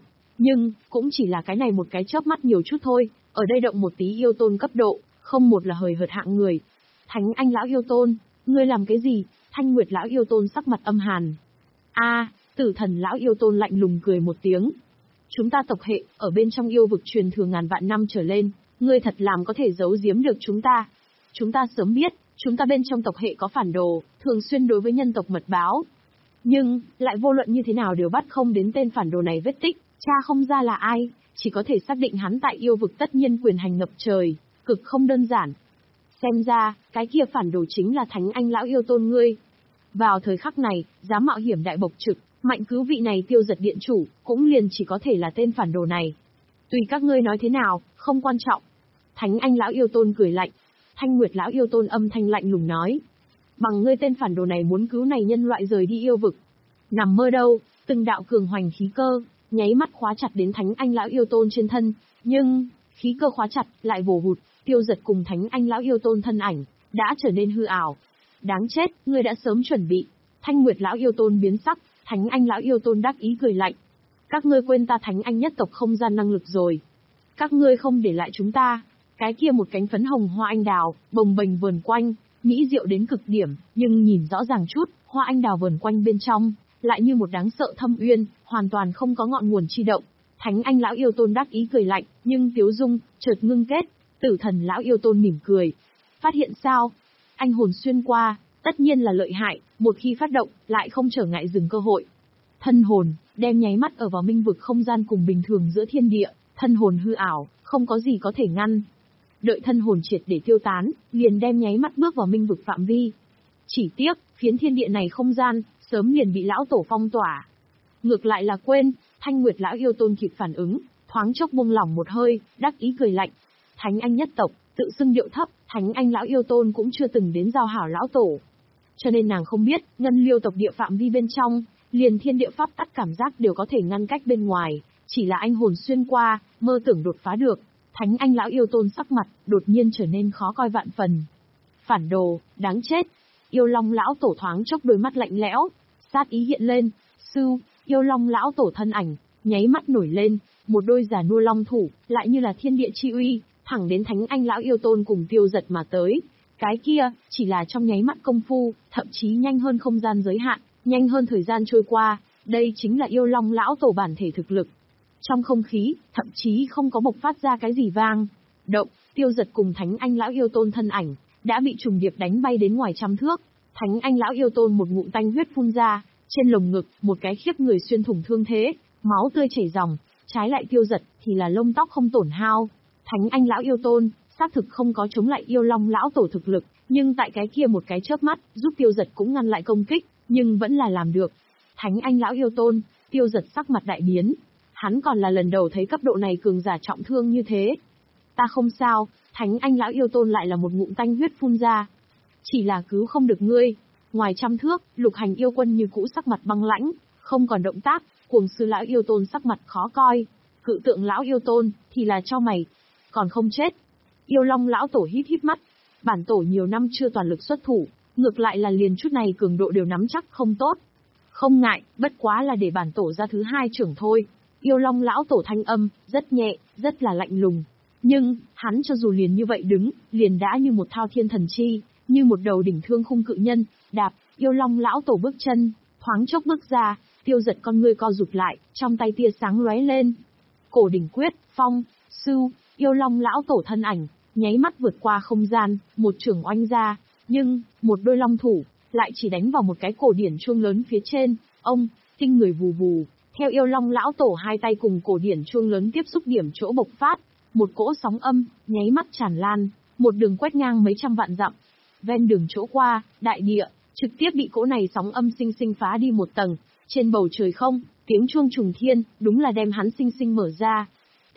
Nhưng, cũng chỉ là cái này một cái chớp mắt nhiều chút thôi, ở đây động một tí yêu tôn cấp độ, không một là hời hợt hạng người. Thánh Anh lão yêu tôn, ngươi làm cái gì? Thanh Nguyệt lão yêu tôn sắc mặt âm hàn. A, Tử Thần lão yêu tôn lạnh lùng cười một tiếng. Chúng ta tộc hệ, ở bên trong yêu vực truyền thừa ngàn vạn năm trở lên, ngươi thật làm có thể giấu giếm được chúng ta. Chúng ta sớm biết, chúng ta bên trong tộc hệ có phản đồ, thường xuyên đối với nhân tộc mật báo. Nhưng, lại vô luận như thế nào đều bắt không đến tên phản đồ này vết tích, cha không ra là ai, chỉ có thể xác định hắn tại yêu vực tất nhiên quyền hành ngập trời, cực không đơn giản. Xem ra, cái kia phản đồ chính là Thánh Anh lão yêu tôn ngươi. Vào thời khắc này, dám mạo hiểm đại bộc trực, mạnh cứu vị này tiêu giật điện chủ, cũng liền chỉ có thể là tên phản đồ này. Tùy các ngươi nói thế nào, không quan trọng. Thánh Anh lão yêu tôn cười lạnh. Thanh Nguyệt lão yêu tôn âm thanh lạnh lùng nói. Bằng ngươi tên phản đồ này muốn cứu này nhân loại rời đi yêu vực. Nằm mơ đâu, từng đạo cường hoành khí cơ, nháy mắt khóa chặt đến Thánh Anh lão yêu tôn trên thân, nhưng, khí cơ khóa chặt, lại vồ hụt, tiêu giật cùng Thánh Anh lão yêu tôn thân ảnh, đã trở nên hư ảo. Đáng chết, ngươi đã sớm chuẩn bị. Thanh Nguyệt lão yêu tôn biến sắc, Thánh Anh lão yêu tôn đắc ý cười lạnh. Các ngươi quên ta Thánh Anh nhất tộc không gian năng lực rồi. Các ngươi không để lại chúng ta. Cái kia một cánh phấn hồng hoa anh đào, bồng bềnh vờn quanh, mỹ diệu đến cực điểm, nhưng nhìn rõ ràng chút, hoa anh đào vờn quanh bên trong, lại như một đáng sợ thâm uyên, hoàn toàn không có ngọn nguồn chi động. Thánh Anh lão yêu tôn đắc ý cười lạnh, nhưng tiếu dung, chợt ngưng kết, Tử Thần lão yêu tôn mỉm cười. Phát hiện sao? Anh hồn xuyên qua, tất nhiên là lợi hại, một khi phát động, lại không trở ngại dừng cơ hội. Thân hồn, đem nháy mắt ở vào minh vực không gian cùng bình thường giữa thiên địa, thân hồn hư ảo, không có gì có thể ngăn. Đợi thân hồn triệt để tiêu tán, liền đem nháy mắt bước vào minh vực phạm vi. Chỉ tiếc, phiến thiên địa này không gian, sớm liền bị lão tổ phong tỏa. Ngược lại là quên, Thanh Nguyệt lão yêu tôn kịp phản ứng, thoáng chốc buông lỏng một hơi, đắc ý cười lạnh. Thánh Anh nhất tộc, tự xưng điệu thấp, Thánh Anh lão yêu tôn cũng chưa từng đến giao hảo lão tổ. Cho nên nàng không biết, ngân liêu tộc địa phạm vi bên trong, liền thiên địa pháp tắc cảm giác đều có thể ngăn cách bên ngoài, chỉ là anh hồn xuyên qua, mơ tưởng đột phá được. Thánh Anh lão yêu tôn sắc mặt, đột nhiên trở nên khó coi vạn phần. Phản đồ, đáng chết. Yêu Long lão tổ thoáng chốc đôi mắt lạnh lẽo, sát ý hiện lên, sư, Yêu Long lão tổ thân ảnh, nháy mắt nổi lên, một đôi giả nua long thủ, lại như là thiên địa chi uy, thẳng đến Thánh Anh lão yêu tôn cùng tiêu giật mà tới. Cái kia, chỉ là trong nháy mắt công phu, thậm chí nhanh hơn không gian giới hạn, nhanh hơn thời gian trôi qua, đây chính là Yêu Long lão tổ bản thể thực lực. Trong không khí, thậm chí không có bộc phát ra cái gì vang. Động, tiêu giật cùng Thánh Anh lão yêu tôn thân ảnh, đã bị trùng điệp đánh bay đến ngoài trăm thước. Thánh Anh lão yêu tôn một ngụm tanh huyết phun ra, trên lồng ngực, một cái khiếp người xuyên thủng thương thế, máu tươi chảy ròng, trái lại tiêu giật, thì là lông tóc không tổn hao. Thánh Anh lão yêu tôn, xác thực không có chống lại Yêu Long lão tổ thực lực, nhưng tại cái kia một cái chớp mắt, giúp tiêu giật cũng ngăn lại công kích, nhưng vẫn là làm được. Thánh Anh lão yêu tôn, tiêu giật sắc mặt đại biến. Hắn còn là lần đầu thấy cấp độ này cường giả trọng thương như thế. Ta không sao, Thánh Anh lão yêu tôn lại là một ngụm tanh huyết phun ra. Chỉ là cứu không được ngươi. Ngoài trăm thước, Lục Hành yêu quân như cũ sắc mặt băng lãnh, không còn động tác, Cuồng Sư lão yêu tôn sắc mặt khó coi. Cự Tượng lão yêu tôn, thì là cho mày. Còn không chết. Yêu Long lão tổ híp híp mắt. Bản tổ nhiều năm chưa toàn lực xuất thủ, ngược lại là liền chút này cường độ đều nắm chắc không tốt. Không ngại, bất quá là để bản tổ ra thứ hai trưởng thôi. Yêu Long lão tổ thanh âm, rất nhẹ, rất là lạnh lùng. Nhưng, hắn cho dù liền như vậy đứng, liền đã như một thao thiên thần chi, như một đầu đỉnh thương khung cự nhân, đạp, Yêu Long lão tổ bước chân, thoáng chốc bước ra, tiêu giật con ngươi co rụt lại, trong tay tia sáng lóe lên. Cổ đỉnh quyết, phong, sư, Yêu Long lão tổ thân ảnh, nháy mắt vượt qua không gian, một trường oanh ra, nhưng, một đôi long thủ, lại chỉ đánh vào một cái cổ điển chuông lớn phía trên, ông, tinh người vù vù. Theo Yêu Long lão tổ hai tay cùng cổ điển chuông lớn tiếp xúc điểm chỗ bộc phát, một cỗ sóng âm, nháy mắt tràn lan, một đường quét ngang mấy trăm vạn dặm. Ven đường chỗ qua, đại địa, trực tiếp bị cỗ này sóng âm sinh sinh phá đi một tầng, trên bầu trời không, tiếng chuông trùng thiên, đúng là đem hắn sinh sinh mở ra. T.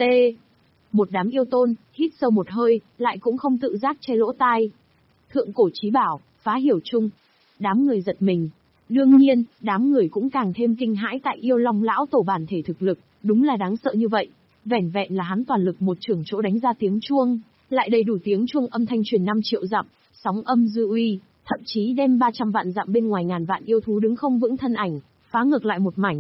Một đám yêu tôn, hít sâu một hơi, lại cũng không tự giác che lỗ tai. Thượng cổ chí bảo, phá hiểu chung. Đám người giật mình. Đương nhiên, đám người cũng càng thêm kinh hãi tại Yêu Long lão tổ bản thể thực lực, đúng là đáng sợ như vậy. Vẻn vẹn là hắn toàn lực một trường chỗ đánh ra tiếng chuông, lại đầy đủ tiếng chuông âm thanh truyền năm triệu dặm, sóng âm dư uy, thậm chí đem ba trăm vạn dặm bên ngoài ngàn vạn yêu thú đứng không vững thân ảnh, phá ngược lại một mảnh.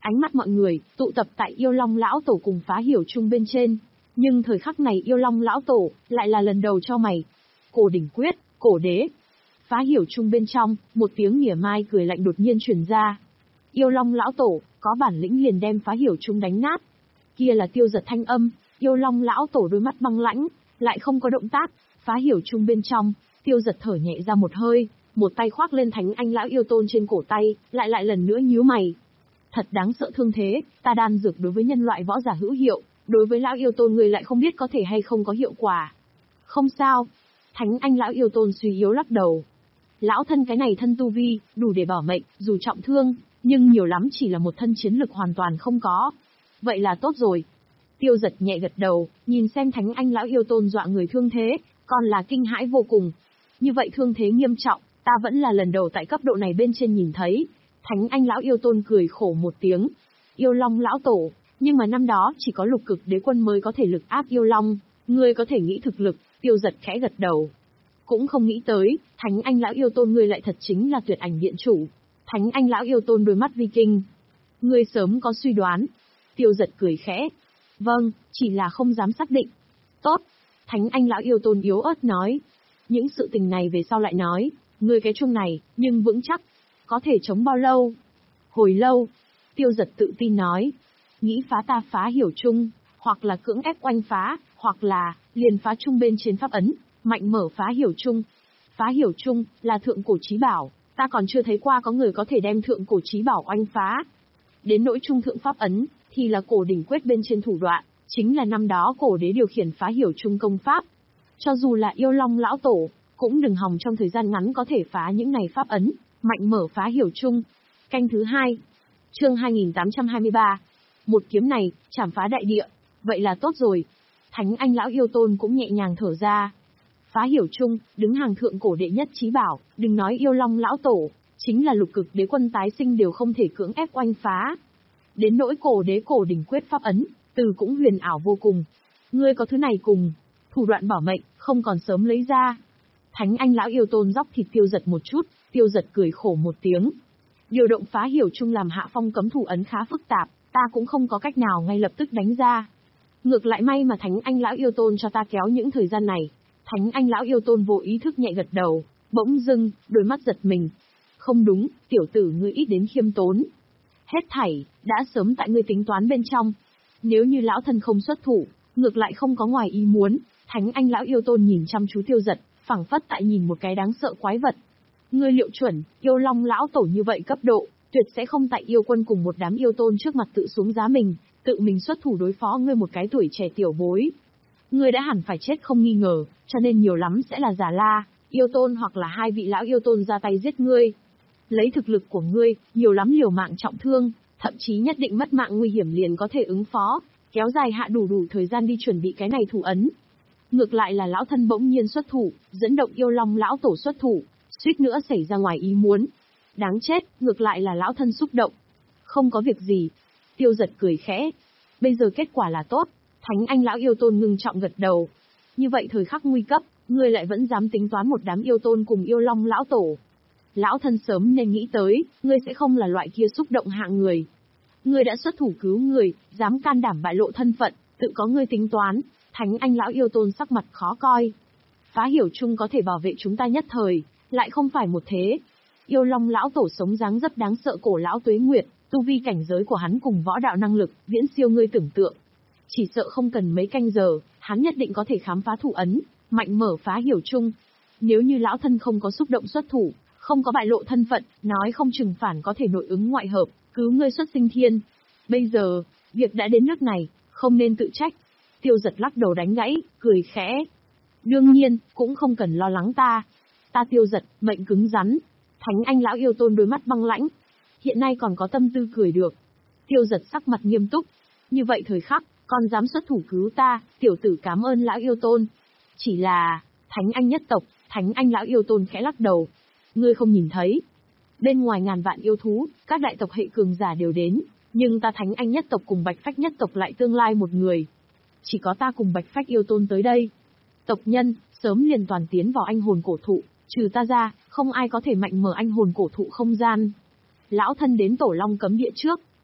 Ánh mắt mọi người tụ tập tại Yêu Long lão tổ cùng Phá Hiểu Chung bên trên, nhưng thời khắc này Yêu Long lão tổ lại là lần đầu cho mày. Cổ đỉnh quyết, cổ đế. Phá Hiểu Chung bên trong, một tiếng mỉa mai cười lạnh đột nhiên truyền ra. Yêu Long lão tổ, có bản lĩnh liền đem Phá Hiểu Chung đánh nát. Kia là Tiêu Giật thanh âm, Yêu Long lão tổ đôi mắt băng lãnh, lại không có động tác. Phá Hiểu Chung bên trong, Tiêu Giật thở nhẹ ra một hơi, một tay khoác lên Thánh Anh lão yêu tôn trên cổ tay, lại lại lần nữa nhíu mày. Thật đáng sợ thương thế, ta đan dược đối với nhân loại võ giả hữu hiệu, đối với lão yêu tôn người lại không biết có thể hay không có hiệu quả. Không sao. Thánh Anh lão yêu tôn suy yếu lắc đầu. Lão thân cái này thân tu vi, đủ để bảo mệnh, dù trọng thương, nhưng nhiều lắm chỉ là một thân chiến lực hoàn toàn không có. Vậy là tốt rồi. Tiêu Giật nhẹ gật đầu, nhìn xem Thánh Anh lão yêu tôn dọa người thương thế, còn là kinh hãi vô cùng. Như vậy thương thế nghiêm trọng, ta vẫn là lần đầu tại cấp độ này bên trên nhìn thấy. Thánh Anh lão yêu tôn cười khổ một tiếng. Yêu Long lão tổ, nhưng mà năm đó chỉ có lục cực đế quân mới có thể lực áp Yêu Long, ngươi có thể nghĩ thực lực. Tiêu Giật khẽ gật đầu. Cũng không nghĩ tới, Thánh Anh lão yêu tôn ngươi lại thật chính là Tuyệt Ảnh điện chủ. Thánh Anh lão yêu tôn đôi mắt vi kinh. Ngươi sớm có suy đoán. Tiêu Giật cười khẽ. Vâng, chỉ là không dám xác định. Tốt. Thánh Anh lão yêu tôn yếu ớt nói. Những sự tình này về sau lại nói, ngươi cái chuông này, nhưng vững chắc. Có thể chống bao lâu? Hồi lâu. Tiêu Giật tự tin nói. Nghĩ phá ta phá hiểu chung, hoặc là cưỡng ép oanh phá, hoặc là liền phá chung bên trên pháp ấn, mạnh mở phá hiểu chung. Phá hiểu chung là thượng cổ chí bảo, ta còn chưa thấy qua có người có thể đem thượng cổ chí bảo oanh phá. Đến nỗi trung thượng pháp ấn, thì là cổ đỉnh quyết bên trên thủ đoạn, chính là năm đó cổ đế điều khiển phá hiểu chung công pháp. Cho dù là Yêu Long lão tổ, cũng đừng hòng trong thời gian ngắn có thể phá những này pháp ấn, mạnh mở phá hiểu chung. Canh thứ hai, chương hai nghìn tám trăm hai mươi ba. Một kiếm này, chảm phá đại địa. Vậy là tốt rồi. Thánh Anh lão yêu tôn cũng nhẹ nhàng thở ra. Phá hiểu chung, đứng hàng thượng cổ đệ nhất chí bảo, đừng nói Yêu Long lão tổ, chính là lục cực đế quân tái sinh đều không thể cưỡng ép oanh phá. Đến nỗi cổ đế cổ đỉnh quyết pháp ấn, từ cũng huyền ảo vô cùng. Ngươi có thứ này cùng, thủ đoạn bảo mệnh, không còn sớm lấy ra. Thánh Anh lão yêu tôn dóc thịt Tiêu Giật một chút, Tiêu Giật cười khổ một tiếng. Điều động phá hiểu chung làm hạ phong cấm thủ ấn khá phức tạp, ta cũng không có cách nào ngay lập tức đánh ra. Ngược lại may mà Thánh Anh lão yêu tôn cho ta kéo những thời gian này. Thánh Anh lão yêu tôn vô ý thức nhẹ gật đầu, bỗng dưng, đôi mắt giật mình. Không đúng, tiểu tử ngươi ít đến khiêm tốn. Hết thảy, đã sớm tại ngươi tính toán bên trong. Nếu như lão thân không xuất thủ, ngược lại không có ngoài ý muốn. Thánh Anh lão yêu tôn nhìn chăm chú Tiêu Giật, phảng phất tại nhìn một cái đáng sợ quái vật. Ngươi liệu chuẩn, Yêu Long lão tổ như vậy cấp độ, tuyệt sẽ không tại yêu quân cùng một đám yêu tôn trước mặt tự xuống giá mình, tự mình xuất thủ đối phó ngươi một cái tuổi trẻ tiểu bối. Ngươi đã hẳn phải chết không nghi ngờ, cho nên nhiều lắm sẽ là Già La, yêu tôn hoặc là hai vị lão yêu tôn ra tay giết ngươi. Lấy thực lực của ngươi, nhiều lắm liều mạng trọng thương, thậm chí nhất định mất mạng nguy hiểm liền có thể ứng phó, kéo dài hạ đủ đủ thời gian đi chuẩn bị cái này thủ ấn. Ngược lại là lão thân bỗng nhiên xuất thủ, dẫn động Yêu Long lão tổ xuất thủ, suýt nữa xảy ra ngoài ý muốn. Đáng chết, ngược lại là lão thân xúc động. Không có việc gì. Tiêu Giật cười khẽ. Bây giờ kết quả là tốt. Thánh Anh lão yêu tôn ngưng trọng gật đầu. Như vậy thời khắc nguy cấp, ngươi lại vẫn dám tính toán một đám yêu tôn cùng Yêu Long lão tổ. Lão thân sớm nên nghĩ tới, ngươi sẽ không là loại kia xúc động hạng người. Ngươi đã xuất thủ cứu người, dám can đảm bại lộ thân phận, tự có ngươi tính toán. Thánh Anh lão yêu tôn sắc mặt khó coi. Phá hiểu chung có thể bảo vệ chúng ta nhất thời, lại không phải một thế. Yêu Long lão tổ sống dáng rất đáng sợ cổ lão tuế nguyệt, tu vi cảnh giới của hắn cùng võ đạo năng lực, viễn siêu ngươi tưởng tượng. Chỉ sợ không cần mấy canh giờ, hắn nhất định có thể khám phá thủ ấn, mạnh mở phá hiểu chung. Nếu như lão thân không có xúc động xuất thủ, không có bại lộ thân phận, nói không chừng phản có thể nội ứng ngoại hợp, cứu ngươi xuất sinh thiên. Bây giờ, việc đã đến nước này, không nên tự trách. Tiêu Giật lắc đầu đánh gãy, cười khẽ. Đương nhiên, cũng không cần lo lắng ta. Ta Tiêu Giật, mệnh cứng rắn. Thánh Anh lão yêu tôn đôi mắt băng lãnh. Hiện nay còn có tâm tư cười được. Tiêu Giật sắc mặt nghiêm túc. Như vậy thời khắc, con dám xuất thủ cứu ta, tiểu tử cảm ơn lão yêu tôn. Chỉ là, Thánh Anh nhất tộc, Thánh Anh lão yêu tôn khẽ lắc đầu. Ngươi không nhìn thấy. Bên ngoài ngàn vạn yêu thú, các đại tộc hệ cường giả đều đến, nhưng ta Thánh Anh nhất tộc cùng Bạch Phách nhất tộc lại tương lai một người. Chỉ có ta cùng Bạch Phách yêu tôn tới đây. Tộc nhân, sớm liền toàn tiến vào anh hồn cổ thụ, trừ ta ra, không ai có thể mạnh mở anh hồn cổ thụ không gian. Lão thân đến Tổ Long cấm địa trước,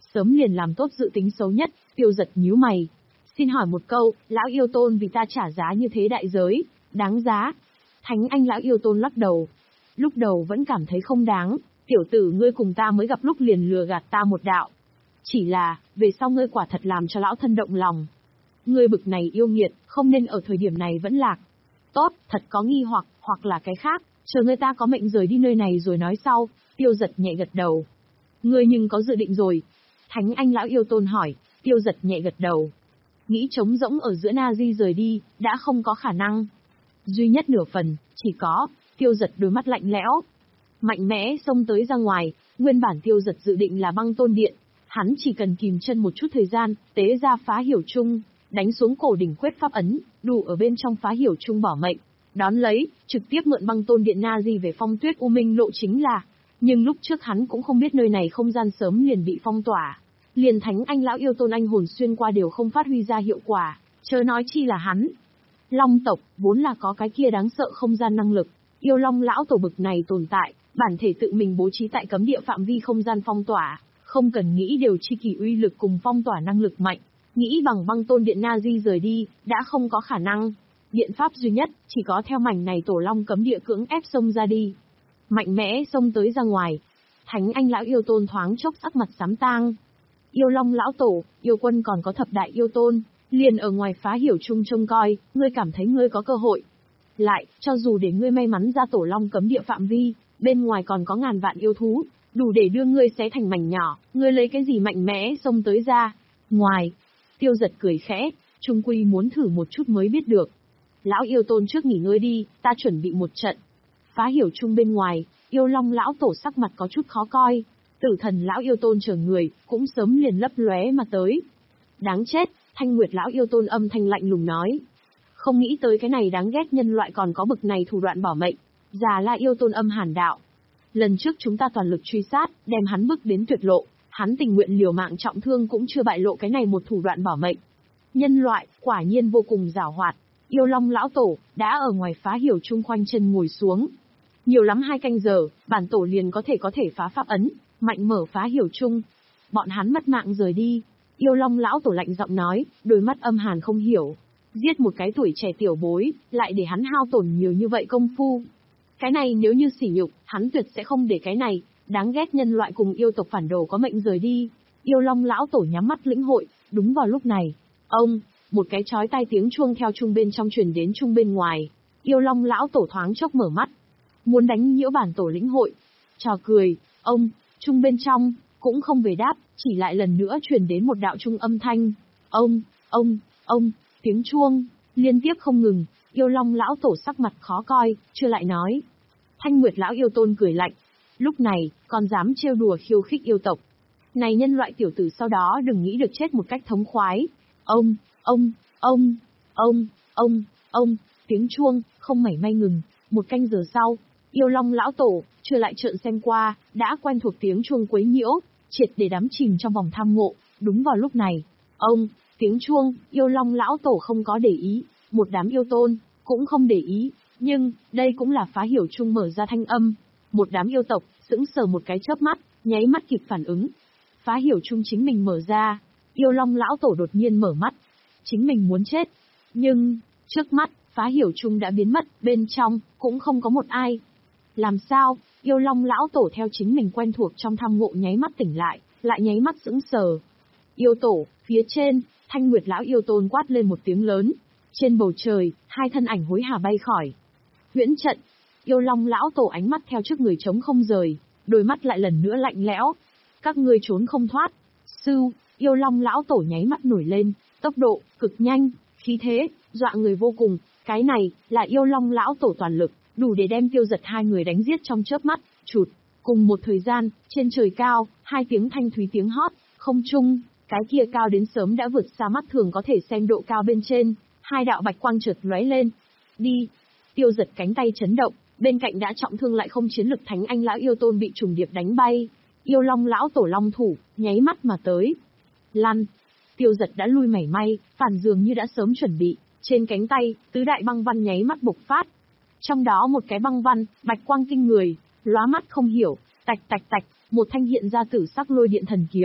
sớm liền làm tốt dự tính xấu nhất. Tiêu Giật nhíu mày. Xin hỏi một câu, lão yêu tôn vì ta trả giá như thế đại giới, đáng giá? Thánh Anh lão yêu tôn lắc đầu. Lúc đầu vẫn cảm thấy không đáng, tiểu tử ngươi cùng ta mới gặp lúc liền lừa gạt ta một đạo. Chỉ là, về sau ngươi quả thật làm cho lão thân động lòng. Ngươi bực này yêu nghiệt, không nên ở thời điểm này vẫn lạc. Tốt, thật có nghi hoặc, hoặc là cái khác, chờ người ta có mệnh rời đi nơi này rồi nói sau. Tiêu Giật nhẹ gật đầu. Ngươi nhưng có dự định rồi? Thánh Anh lão yêu tôn hỏi. Tiêu Giật nhẹ gật đầu. Nghĩ trống rỗng ở giữa Na Di rời đi, đã không có khả năng. Duy nhất nửa phần, chỉ có. Tiêu Giật đôi mắt lạnh lẽo, mạnh mẽ xông tới ra ngoài. Nguyên bản Tiêu Giật dự định là băng tôn điện, hắn chỉ cần kìm chân một chút thời gian, tế ra phá hiểu chung, đánh xuống cổ đỉnh quyết pháp ấn, đủ ở bên trong phá hiểu chung bỏ mệnh, đón lấy, trực tiếp mượn băng tôn điện Na Di về Phong Tuyết U Minh lộ chính là. Nhưng lúc trước hắn cũng không biết nơi này không gian sớm liền bị phong tỏa, liền Thánh Anh lão yêu tôn anh hồn xuyên qua đều không phát huy ra hiệu quả, chớ nói chi là hắn. Long tộc vốn là có cái kia đáng sợ không gian năng lực, yêu long lão tổ bực này tồn tại, bản thể tự mình bố trí tại cấm địa phạm vi không gian phong tỏa, không cần nghĩ đều chi kỳ uy lực cùng phong tỏa năng lực mạnh, nghĩ bằng băng tôn điện Na Di rời đi, đã không có khả năng. Biện pháp duy nhất, chỉ có theo mảnh này tổ long cấm địa cưỡng ép xông ra đi. Mạnh mẽ xông tới ra ngoài. Thánh Anh lão yêu tôn thoáng chốc sắc mặt xám tang. Yêu long lão tổ, yêu quân còn có thập đại yêu tôn, liền ở ngoài phá hiểu chung trông coi, ngươi cảm thấy ngươi có cơ hội. Lại, cho dù để ngươi may mắn ra tổ long cấm địa phạm vi, bên ngoài còn có ngàn vạn yêu thú, đủ để đưa ngươi xé thành mảnh nhỏ, ngươi lấy cái gì mạnh mẽ xông tới ra. Ngoài, Tiêu Giật cười khẽ, trung quy muốn thử một chút mới biết được. Lão yêu tôn trước nghỉ ngơi đi, ta chuẩn bị một trận. Phá hiểu chung bên ngoài, yêu long lão tổ sắc mặt có chút khó coi. Tử thần lão yêu tôn chờ người, cũng sớm liền lấp lóe mà tới. Đáng chết, Thanh Nguyệt lão yêu tôn âm thanh lạnh lùng nói. Không nghĩ tới cái này đáng ghét nhân loại còn có bực này thủ đoạn bỏ mệnh. Già La yêu tôn âm hàn đạo. Lần trước chúng ta toàn lực truy sát, đem hắn bức đến tuyệt lộ, hắn tình nguyện liều mạng trọng thương cũng chưa bại lộ cái này một thủ đoạn bỏ mệnh. Nhân loại, quả nhiên vô cùng giảo hoạt. Yêu long lão tổ, đã ở ngoài phá hiểu chung khoanh chân ngồi xuống. Nhiều lắm hai canh giờ, bản tổ liền có thể có thể phá pháp ấn, mạnh mở phá hiểu chung. Bọn hắn mất mạng rời đi. Yêu long lão tổ lạnh giọng nói, đôi mắt âm hàn không hiểu. Giết một cái tuổi trẻ tiểu bối, lại để hắn hao tổn nhiều như vậy công phu. Cái này nếu như sỉ nhục, hắn tuyệt sẽ không để cái này, đáng ghét nhân loại cùng yêu tộc phản đồ có mệnh rời đi. Yêu long lão tổ nhắm mắt lĩnh hội, đúng vào lúc này. Ông, một cái chói tai tiếng chuông theo chung bên trong truyền đến chung bên ngoài. Yêu long lão tổ thoáng chốc mở mắt. Muốn đánh nhiễu bản tổ lĩnh hội. Trò cười, ông, chung bên trong, cũng không về đáp, chỉ lại lần nữa truyền đến một đạo chung âm thanh. Ông, ông, ông, tiếng chuông, liên tiếp không ngừng. Yêu long lão tổ sắc mặt khó coi, chưa lại nói. Thanh Nguyệt lão yêu tôn cười lạnh. Lúc này, còn dám trêu đùa khiêu khích yêu tộc. Này nhân loại tiểu tử sau đó đừng nghĩ được chết một cách thống khoái. Ông, ông, ông, ông, ông, ông, tiếng chuông, không mảy may ngừng. Một canh giờ sau, yêu long lão tổ, chưa lại trợn xem qua, đã quen thuộc tiếng chuông quấy nhiễu, triệt để đắm chìm trong vòng tham ngộ. Đúng vào lúc này, ông, tiếng chuông, yêu long lão tổ không có để ý, một đám yêu tôn, cũng không để ý, nhưng, đây cũng là phá hiểu chung mở ra thanh âm. Một đám yêu tộc, sững sờ một cái chớp mắt, nháy mắt kịp phản ứng. Phá hiểu chung chính mình mở ra, yêu long lão tổ đột nhiên mở mắt. Chính mình muốn chết. Nhưng, trước mắt, phá hiểu chung đã biến mất, bên trong, cũng không có một ai. Làm sao, yêu long lão tổ theo chính mình quen thuộc trong tham ngộ nháy mắt tỉnh lại, lại nháy mắt sững sờ. Yêu tổ, phía trên, Thanh Nguyệt lão yêu tôn quát lên một tiếng lớn. Trên bầu trời, hai thân ảnh hối hả bay khỏi. Huyễn trận, yêu long lão tổ ánh mắt theo trước người trống không rời, đôi mắt lại lần nữa lạnh lẽo. Các ngươi trốn không thoát. Sưu, yêu long lão tổ nháy mắt nổi lên, tốc độ, cực nhanh, khí thế, dọa người vô cùng. Cái này, là yêu long lão tổ toàn lực, đủ để đem Tiêu Giật hai người đánh giết trong chớp mắt, chụt. Cùng một thời gian, trên trời cao, hai tiếng thanh thúy tiếng hót, không trung, cái kia cao đến sớm đã vượt xa mắt thường có thể xem độ cao bên trên. Hai đạo bạch quang chợt lóe lên. Đi. Tiêu Giật cánh tay chấn động, bên cạnh đã trọng thương lại không chiến lực Thánh Anh lão yêu tôn bị trùng điệp đánh bay. Yêu long lão tổ long thủ, nháy mắt mà tới. Lăn. Tiêu Giật đã lui mảy may, phản dường như đã sớm chuẩn bị, trên cánh tay, tứ đại băng văn nháy mắt bộc phát. Trong đó một cái băng văn, bạch quang kinh người, lóa mắt không hiểu, tạch tạch tạch, một thanh hiện ra tử sắc lôi điện thần kiếm,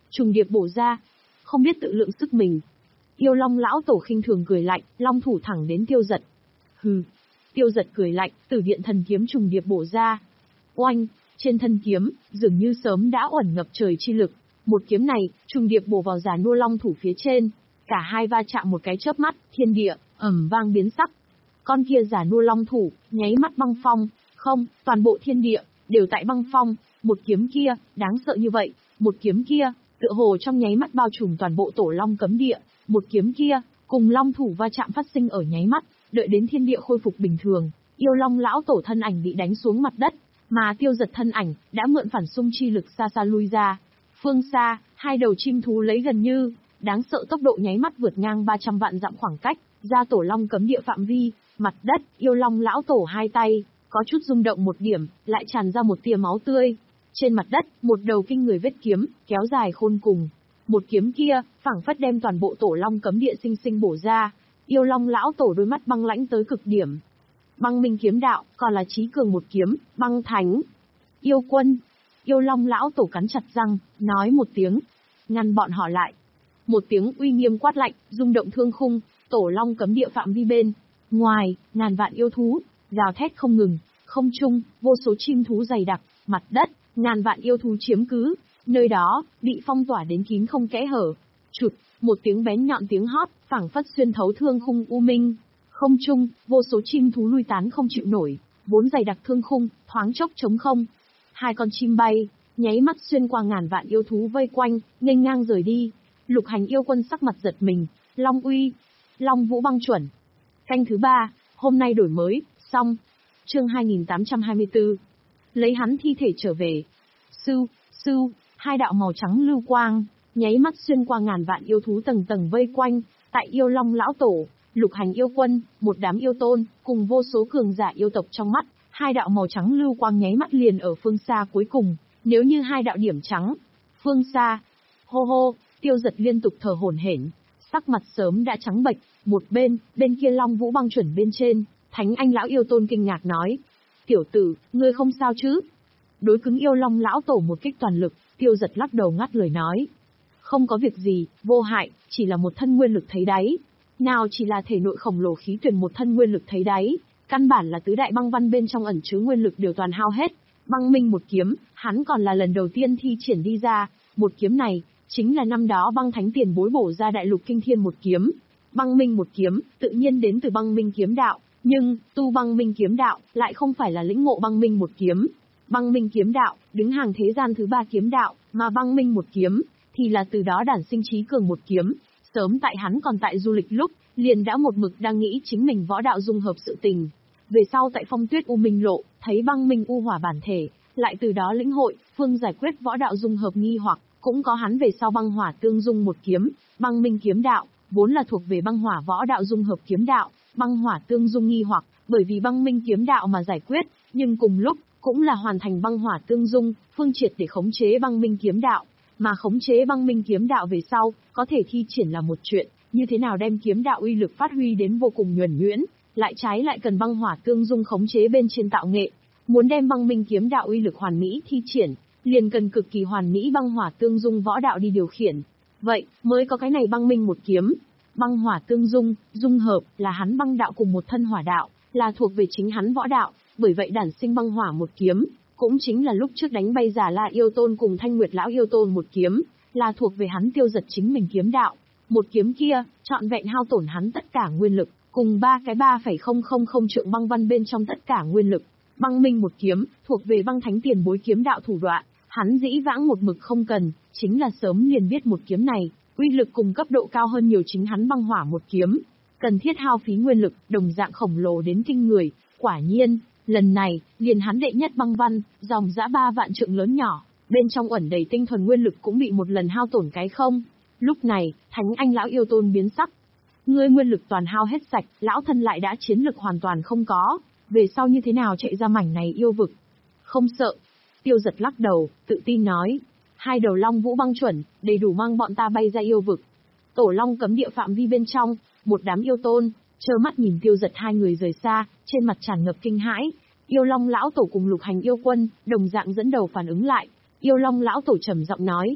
trùng điệp bổ ra, không biết tự lượng sức mình. Yêu Long lão tổ khinh thường cười lạnh, long thủ thẳng đến Tiêu Dật. Hừ. Tiêu Dật cười lạnh, Tử Điện thần kiếm trùng điệp bổ ra. Oanh, trên thân kiếm, dường như sớm đã uẩn ngập trời chi lực. Một kiếm này, trùng điệp bổ vào già nua long thủ phía trên. Cả hai va chạm một cái chớp mắt, thiên địa ầm vang biến sắc. Con kia giả nua long thủ, nháy mắt băng phong, không, toàn bộ thiên địa đều tại băng phong. Một kiếm kia, đáng sợ như vậy, một kiếm kia, tựa hồ trong nháy mắt bao trùm toàn bộ tổ long cấm địa. Một kiếm kia, cùng long thủ va chạm phát sinh ở nháy mắt, đợi đến thiên địa khôi phục bình thường, Yêu Long lão tổ thân ảnh bị đánh xuống mặt đất, mà Tiêu Dật thân ảnh đã mượn phản xung chi lực xa xa lui ra. Phương xa, hai đầu chim thú lấy gần như đáng sợ tốc độ nháy mắt vượt ngang ba trăm vạn dặm khoảng cách, ra tổ long cấm địa phạm vi. Mặt đất, Yêu Long lão tổ hai tay có chút rung động một điểm, lại tràn ra một tia máu tươi. Trên mặt đất, một đầu kinh người vết kiếm kéo dài khôn cùng. Một kiếm kia, phảng phất đem toàn bộ tổ long cấm địa sinh sinh bổ ra. Yêu Long lão tổ đôi mắt băng lãnh tới cực điểm. Băng minh kiếm đạo, còn là chí cường một kiếm, băng thánh. Yêu quân. Yêu Long lão tổ cắn chặt răng, nói một tiếng, ngăn bọn họ lại. Một tiếng uy nghiêm quát lạnh, rung động thương khung, tổ long cấm địa phạm vi bên ngoài, ngàn vạn yêu thú gào thét không ngừng, không trung, vô số chim thú dày đặc, mặt đất, ngàn vạn yêu thú chiếm cứ, nơi đó bị phong tỏa đến kín không kẽ hở. Chụt, một tiếng bén nhọn tiếng hót, phảng phất xuyên thấu thương khung u minh. Không trung, vô số chim thú lui tán không chịu nổi, vốn dày đặc thương khung, thoáng chốc trống không. Hai con chim bay, nháy mắt xuyên qua ngàn vạn yêu thú vây quanh, nghênh ngang rời đi. Lục Hành yêu quân sắc mặt giật mình, Long uy, Long vũ băng chuẩn. Canh thứ ba, hôm nay đổi mới, xong. Chương hai nghìn tám trăm hai mươi tư. Lấy hắn thi thể trở về. Sưu, sưu, hai đạo màu trắng lưu quang, nháy mắt xuyên qua ngàn vạn yêu thú tầng tầng vây quanh, tại Yêu Long lão tổ, Lục Hành yêu quân, một đám yêu tôn, cùng vô số cường giả yêu tộc trong mắt, hai đạo màu trắng lưu quang nháy mắt liền ở phương xa cuối cùng, nếu như hai đạo điểm trắng. Phương xa, hô hô, Tiêu Dật liên tục thở hổn hển, sắc mặt sớm đã trắng bệch. Một bên, bên kia Long vũ băng chuẩn bên trên, Thánh Anh lão yêu tôn kinh ngạc nói: "Tiểu tử, ngươi không sao chứ?" Đối cứng Yêu Long lão tổ một kích toàn lực, Tiêu Dật lắc đầu ngắt lời nói: "Không có việc gì, vô hại, chỉ là một thân nguyên lực thấy đáy." Nào chỉ là thể nội khổng lồ khí tuyển một thân nguyên lực thấy đáy, căn bản là tứ đại băng văn bên trong ẩn chứa nguyên lực đều toàn hao hết. Băng minh một kiếm, hắn còn là lần đầu tiên thi triển đi ra, một kiếm này chính là năm đó băng thánh tiền bối bổ ra đại lục kinh thiên một kiếm. Băng minh một kiếm, tự nhiên đến từ băng minh kiếm đạo, nhưng tu băng minh kiếm đạo lại không phải là lĩnh ngộ băng minh một kiếm. Băng minh kiếm đạo đứng hàng thế gian thứ ba kiếm đạo, mà băng minh một kiếm thì là từ đó đản sinh chí cường một kiếm. Sớm tại hắn còn tại du lịch lúc, liền đã một mực đang nghĩ chính mình võ đạo dung hợp sự tình. Về sau tại Phong Tuyết U Minh Lộ, thấy băng minh u hỏa bản thể, lại từ đó lĩnh hội, phương giải quyết võ đạo dung hợp nghi hoặc, cũng có hắn về sau băng hỏa tương dung một kiếm. Băng minh kiếm đạo vốn là thuộc về băng hỏa võ đạo dung hợp kiếm đạo, băng hỏa tương dung nghi hoặc, bởi vì băng minh kiếm đạo mà giải quyết, nhưng cùng lúc cũng là hoàn thành băng hỏa tương dung, phương triệt để khống chế băng minh kiếm đạo. Mà khống chế băng minh kiếm đạo về sau, có thể thi triển là một chuyện, như thế nào đem kiếm đạo uy lực phát huy đến vô cùng nhuần nhuyễn, lại trái lại cần băng hỏa tương dung khống chế bên trên tạo nghệ. Muốn đem băng minh kiếm đạo uy lực hoàn mỹ thi triển, liền cần cực kỳ hoàn mỹ băng hỏa tương dung võ đạo đi điều khiển. Vậy, mới có cái này băng minh một kiếm. Băng hỏa tương dung, dung hợp, là hắn băng đạo cùng một thân hỏa đạo, là thuộc về chính hắn võ đạo, bởi vậy đản sinh băng hỏa một kiếm. Cũng chính là lúc trước đánh bay Giả La yêu tôn cùng Thanh Nguyệt lão yêu tôn một kiếm, là thuộc về hắn Tiêu Dật chính mình kiếm đạo. Một kiếm kia, trọn vẹn hao tổn hắn tất cả nguyên lực, cùng ba cái ba phẩy không không không trượng băng văn bên trong tất cả nguyên lực. Băng minh một kiếm, thuộc về băng thánh tiền bối kiếm đạo thủ đoạn, hắn dĩ vãng một mực không cần, chính là sớm liền biết một kiếm này, uy lực cùng cấp độ cao hơn nhiều chính hắn băng hỏa một kiếm. Cần thiết hao phí nguyên lực, đồng dạng khổng lồ đến kinh người, quả nhiên. Lần này, liền hắn đệ nhất băng văn, dòng dã ba vạn trượng lớn nhỏ, bên trong ẩn đầy tinh thuần nguyên lực cũng bị một lần hao tổn cái không. Lúc này, Thánh Anh lão yêu tôn biến sắc. Ngươi nguyên lực toàn hao hết sạch, lão thân lại đã chiến lực hoàn toàn không có, về sau như thế nào chạy ra mảnh này yêu vực? Không sợ. Tiêu Dật lắc đầu, tự tin nói. Hai đầu long vũ băng chuẩn, đầy đủ mang bọn ta bay ra yêu vực. Tổ long cấm địa phạm vi bên trong, một đám yêu tôn trơ mắt nhìn Tiêu Dật hai người rời xa, trên mặt tràn ngập kinh hãi. Yêu Long lão tổ cùng Lục Hành yêu quân đồng dạng dẫn đầu phản ứng lại. Yêu Long lão tổ trầm giọng nói: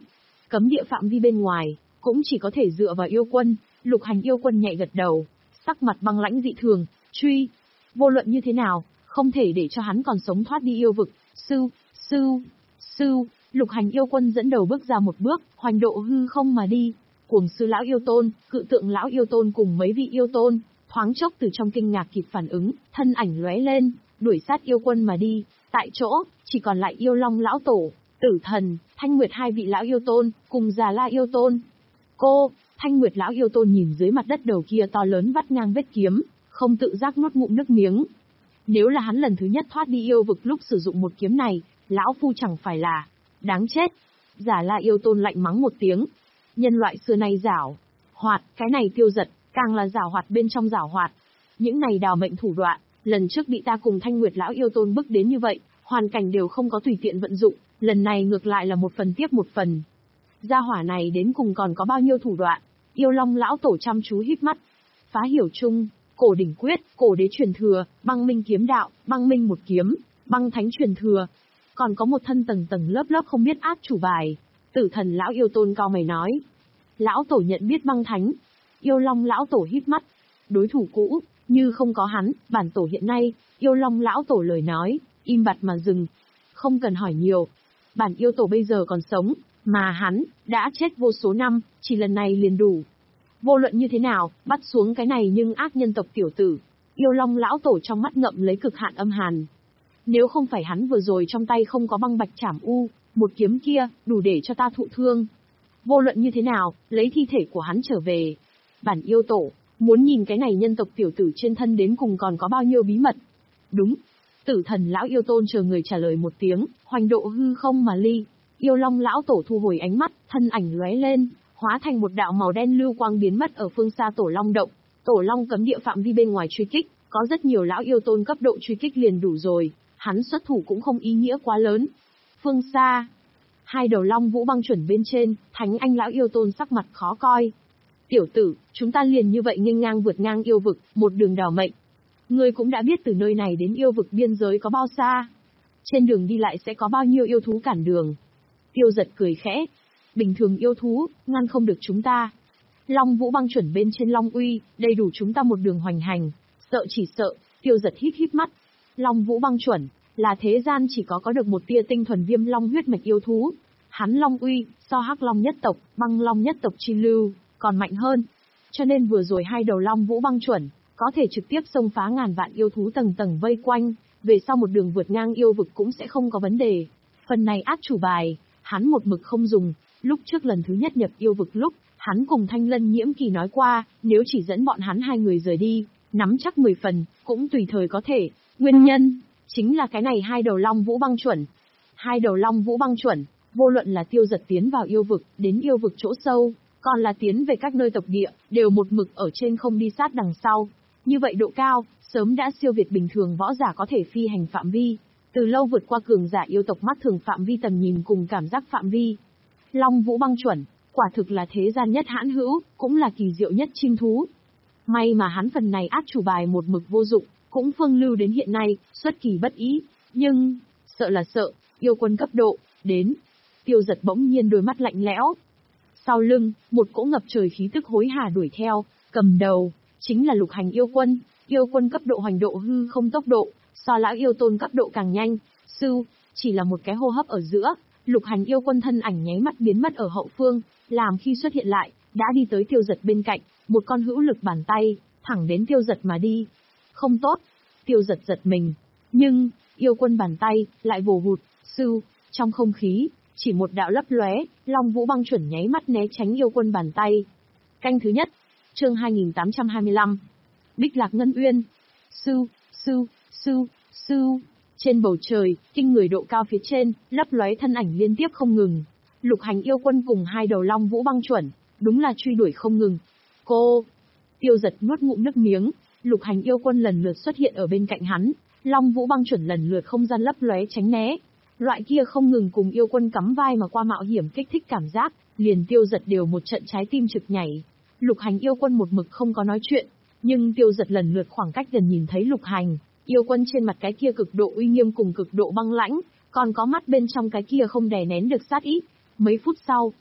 cấm địa phạm vi bên ngoài, cũng chỉ có thể dựa vào yêu quân. Lục Hành yêu quân nhẹ gật đầu, sắc mặt băng lãnh dị thường, truy. Vô luận như thế nào, không thể để cho hắn còn sống thoát đi yêu vực. Sư, sư, sư, Lục Hành yêu quân dẫn đầu bước ra một bước, hoành độ hư không mà đi. Cuồng sư lão yêu tôn, cự tượng lão yêu tôn cùng mấy vị yêu tôn, thoáng chốc từ trong kinh ngạc kịp phản ứng, thân ảnh lóe lên, đuổi sát yêu quân mà đi. Tại chỗ, chỉ còn lại yêu long lão tổ, Tử Thần, Thanh Nguyệt hai vị lão yêu tôn, cùng Già La yêu tôn. Cô, Thanh Nguyệt lão yêu tôn nhìn dưới mặt đất đầu kia to lớn vắt ngang vết kiếm, không tự giác nuốt ngụm nước miếng. Nếu là hắn lần thứ nhất thoát đi yêu vực lúc sử dụng một kiếm này, lão phu chẳng phải là đáng chết. Già La yêu tôn lạnh mắng một tiếng. Nhân loại xưa nay giảo hoạt, cái này Tiêu Dật, càng là giảo hoạt bên trong giảo hoạt. Những này đào mệnh thủ đoạn, lần trước bị ta cùng Thanh Nguyệt lão yêu tôn bức đến như vậy, hoàn cảnh đều không có tùy tiện vận dụng, lần này ngược lại là một phần tiếp một phần. Gia hỏa này đến cùng còn có bao nhiêu thủ đoạn? Yêu Long lão tổ chăm chú híp mắt. Phá hiểu chung, Cổ đỉnh quyết, Cổ đế truyền thừa, Băng minh kiếm đạo, Băng minh một kiếm, Băng thánh truyền thừa. Còn có một thân tầng tầng lớp lớp không biết át chủ bài. Tử Thần lão yêu tôn cao mày nói. Lão tổ nhận biết Băng thánh. Yêu Long lão tổ híp mắt. Đối thủ cũ, như không có hắn, bản tổ hiện nay. Yêu Long lão tổ lời nói, im bặt mà dừng. Không cần hỏi nhiều. Bản yêu tổ bây giờ còn sống, mà hắn đã chết vô số năm, chỉ lần này liền đủ. Vô luận như thế nào, bắt xuống cái này nhưng ác nhân tộc tiểu tử. Yêu Long lão tổ trong mắt ngậm lấy cực hạn âm hàn. Nếu không phải hắn vừa rồi trong tay không có băng bạch trảm u, một kiếm kia, đủ để cho ta thụ thương. Vô luận như thế nào, lấy thi thể của hắn trở về. Bản yêu tổ, muốn nhìn cái này nhân tộc tiểu tử trên thân đến cùng còn có bao nhiêu bí mật. Đúng. Tử Thần lão yêu tôn chờ người trả lời một tiếng, hoành độ hư không mà ly. Yêu Long lão tổ thu hồi ánh mắt, thân ảnh lóe lên, hóa thành một đạo màu đen lưu quang biến mất ở phương xa Tổ Long động. Tổ Long cấm địa phạm vi bên ngoài truy kích, có rất nhiều lão yêu tôn cấp độ truy kích liền đủ rồi, hắn xuất thủ cũng không ý nghĩa quá lớn. Phương xa, hai đầu long vũ băng chuẩn bên trên, Thánh Anh lão yêu tôn sắc mặt khó coi. Tiểu tử, chúng ta liền như vậy nghênh ngang vượt ngang yêu vực, một đường đào mệnh. Ngươi cũng đã biết từ nơi này đến yêu vực biên giới có bao xa. Trên đường đi lại sẽ có bao nhiêu yêu thú cản đường. Tiêu Dật cười khẽ. Bình thường yêu thú, ngăn không được chúng ta. Long vũ băng chuẩn bên trên Long Uy, đầy đủ chúng ta một đường hoành hành. Sợ chỉ sợ, Tiêu Dật híp híp mắt. Long vũ băng chuẩn, là thế gian chỉ có có được một tia tinh thuần viêm long huyết mạch yêu thú. Hắn Long Uy, so hắc long nhất tộc, băng long nhất tộc chi lưu, còn mạnh hơn. Cho nên vừa rồi hai đầu long vũ băng chuẩn, có thể trực tiếp xông phá ngàn vạn yêu thú tầng tầng vây quanh, về sau một đường vượt ngang yêu vực cũng sẽ không có vấn đề. Phần này át chủ bài, hắn một mực không dùng. Lúc trước lần thứ nhất nhập yêu vực lúc, hắn cùng Thanh Lân Nhiễm Kỳ nói qua, nếu chỉ dẫn bọn hắn hai người rời đi, nắm chắc mười phần, cũng tùy thời có thể. Nguyên nhân, chính là cái này hai đầu long vũ băng chuẩn. Hai đầu long vũ băng chuẩn, vô luận là Tiêu Dật tiến vào yêu vực, đến yêu vực chỗ sâu, còn là tiến về các nơi tộc địa, đều một mực ở trên không đi sát đằng sau. Như vậy độ cao, sớm đã siêu việt bình thường võ giả có thể phi hành phạm vi, từ lâu vượt qua cường giả yêu tộc mắt thường phạm vi tầm nhìn cùng cảm giác phạm vi. Long vũ băng chuẩn, quả thực là thế gian nhất hãn hữu, cũng là kỳ diệu nhất chim thú. May mà hắn phần này át chủ bài một mực vô dụng, cũng phương lưu đến hiện nay, xuất kỳ bất ý. Nhưng, sợ là sợ, yêu quân cấp độ, đến. Tiêu Dật bỗng nhiên đôi mắt lạnh lẽo. Sau lưng, một cỗ ngập trời khí tức hối hả đuổi theo, cầm đầu, chính là Lục Hành yêu quân. Yêu quân cấp độ hoành độ hư không tốc độ, so lão yêu tôn cấp độ càng nhanh. Sư, chỉ là một cái hô hấp ở giữa, Lục Hành yêu quân thân ảnh nháy mắt biến mất ở hậu phương, làm khi xuất hiện lại, đã đi tới Tiêu Dật bên cạnh, một con hữu lực bàn tay, thẳng đến Tiêu Dật mà đi. Không tốt, Tiêu Dật giật mình, nhưng, yêu quân bàn tay, lại vồ hụt, sư, trong không khí, chỉ một đạo lấp lóe, Long vũ băng chuẩn nháy mắt né tránh yêu quân bàn tay. Canh thứ nhất, chương hai nghìn tám trăm hai mươi lăm. Bích Lạc Ngân Uyên. Sư, sư, sư, sư. Trên bầu trời, kinh người độ cao phía trên, lấp lóe thân ảnh liên tiếp không ngừng. Lục Hành yêu quân cùng hai đầu long vũ băng chuẩn, đúng là truy đuổi không ngừng. Cô! Tiêu Dật nuốt ngụm nước miếng, Lục Hành yêu quân lần lượt xuất hiện ở bên cạnh hắn, long vũ băng chuẩn lần lượt không gian lấp lóe tránh né. Loại kia không ngừng cùng yêu quân cắm vai mà qua mạo hiểm kích thích cảm giác, liền Tiêu Dật đều một trận trái tim trực nhảy. Lục Hành yêu quân một mực không có nói chuyện, nhưng Tiêu Dật lần lượt khoảng cách gần nhìn thấy Lục Hành yêu quân trên mặt cái kia cực độ uy nghiêm cùng cực độ băng lãnh, còn có mắt bên trong cái kia không đè nén được sát ý. Mấy phút sau,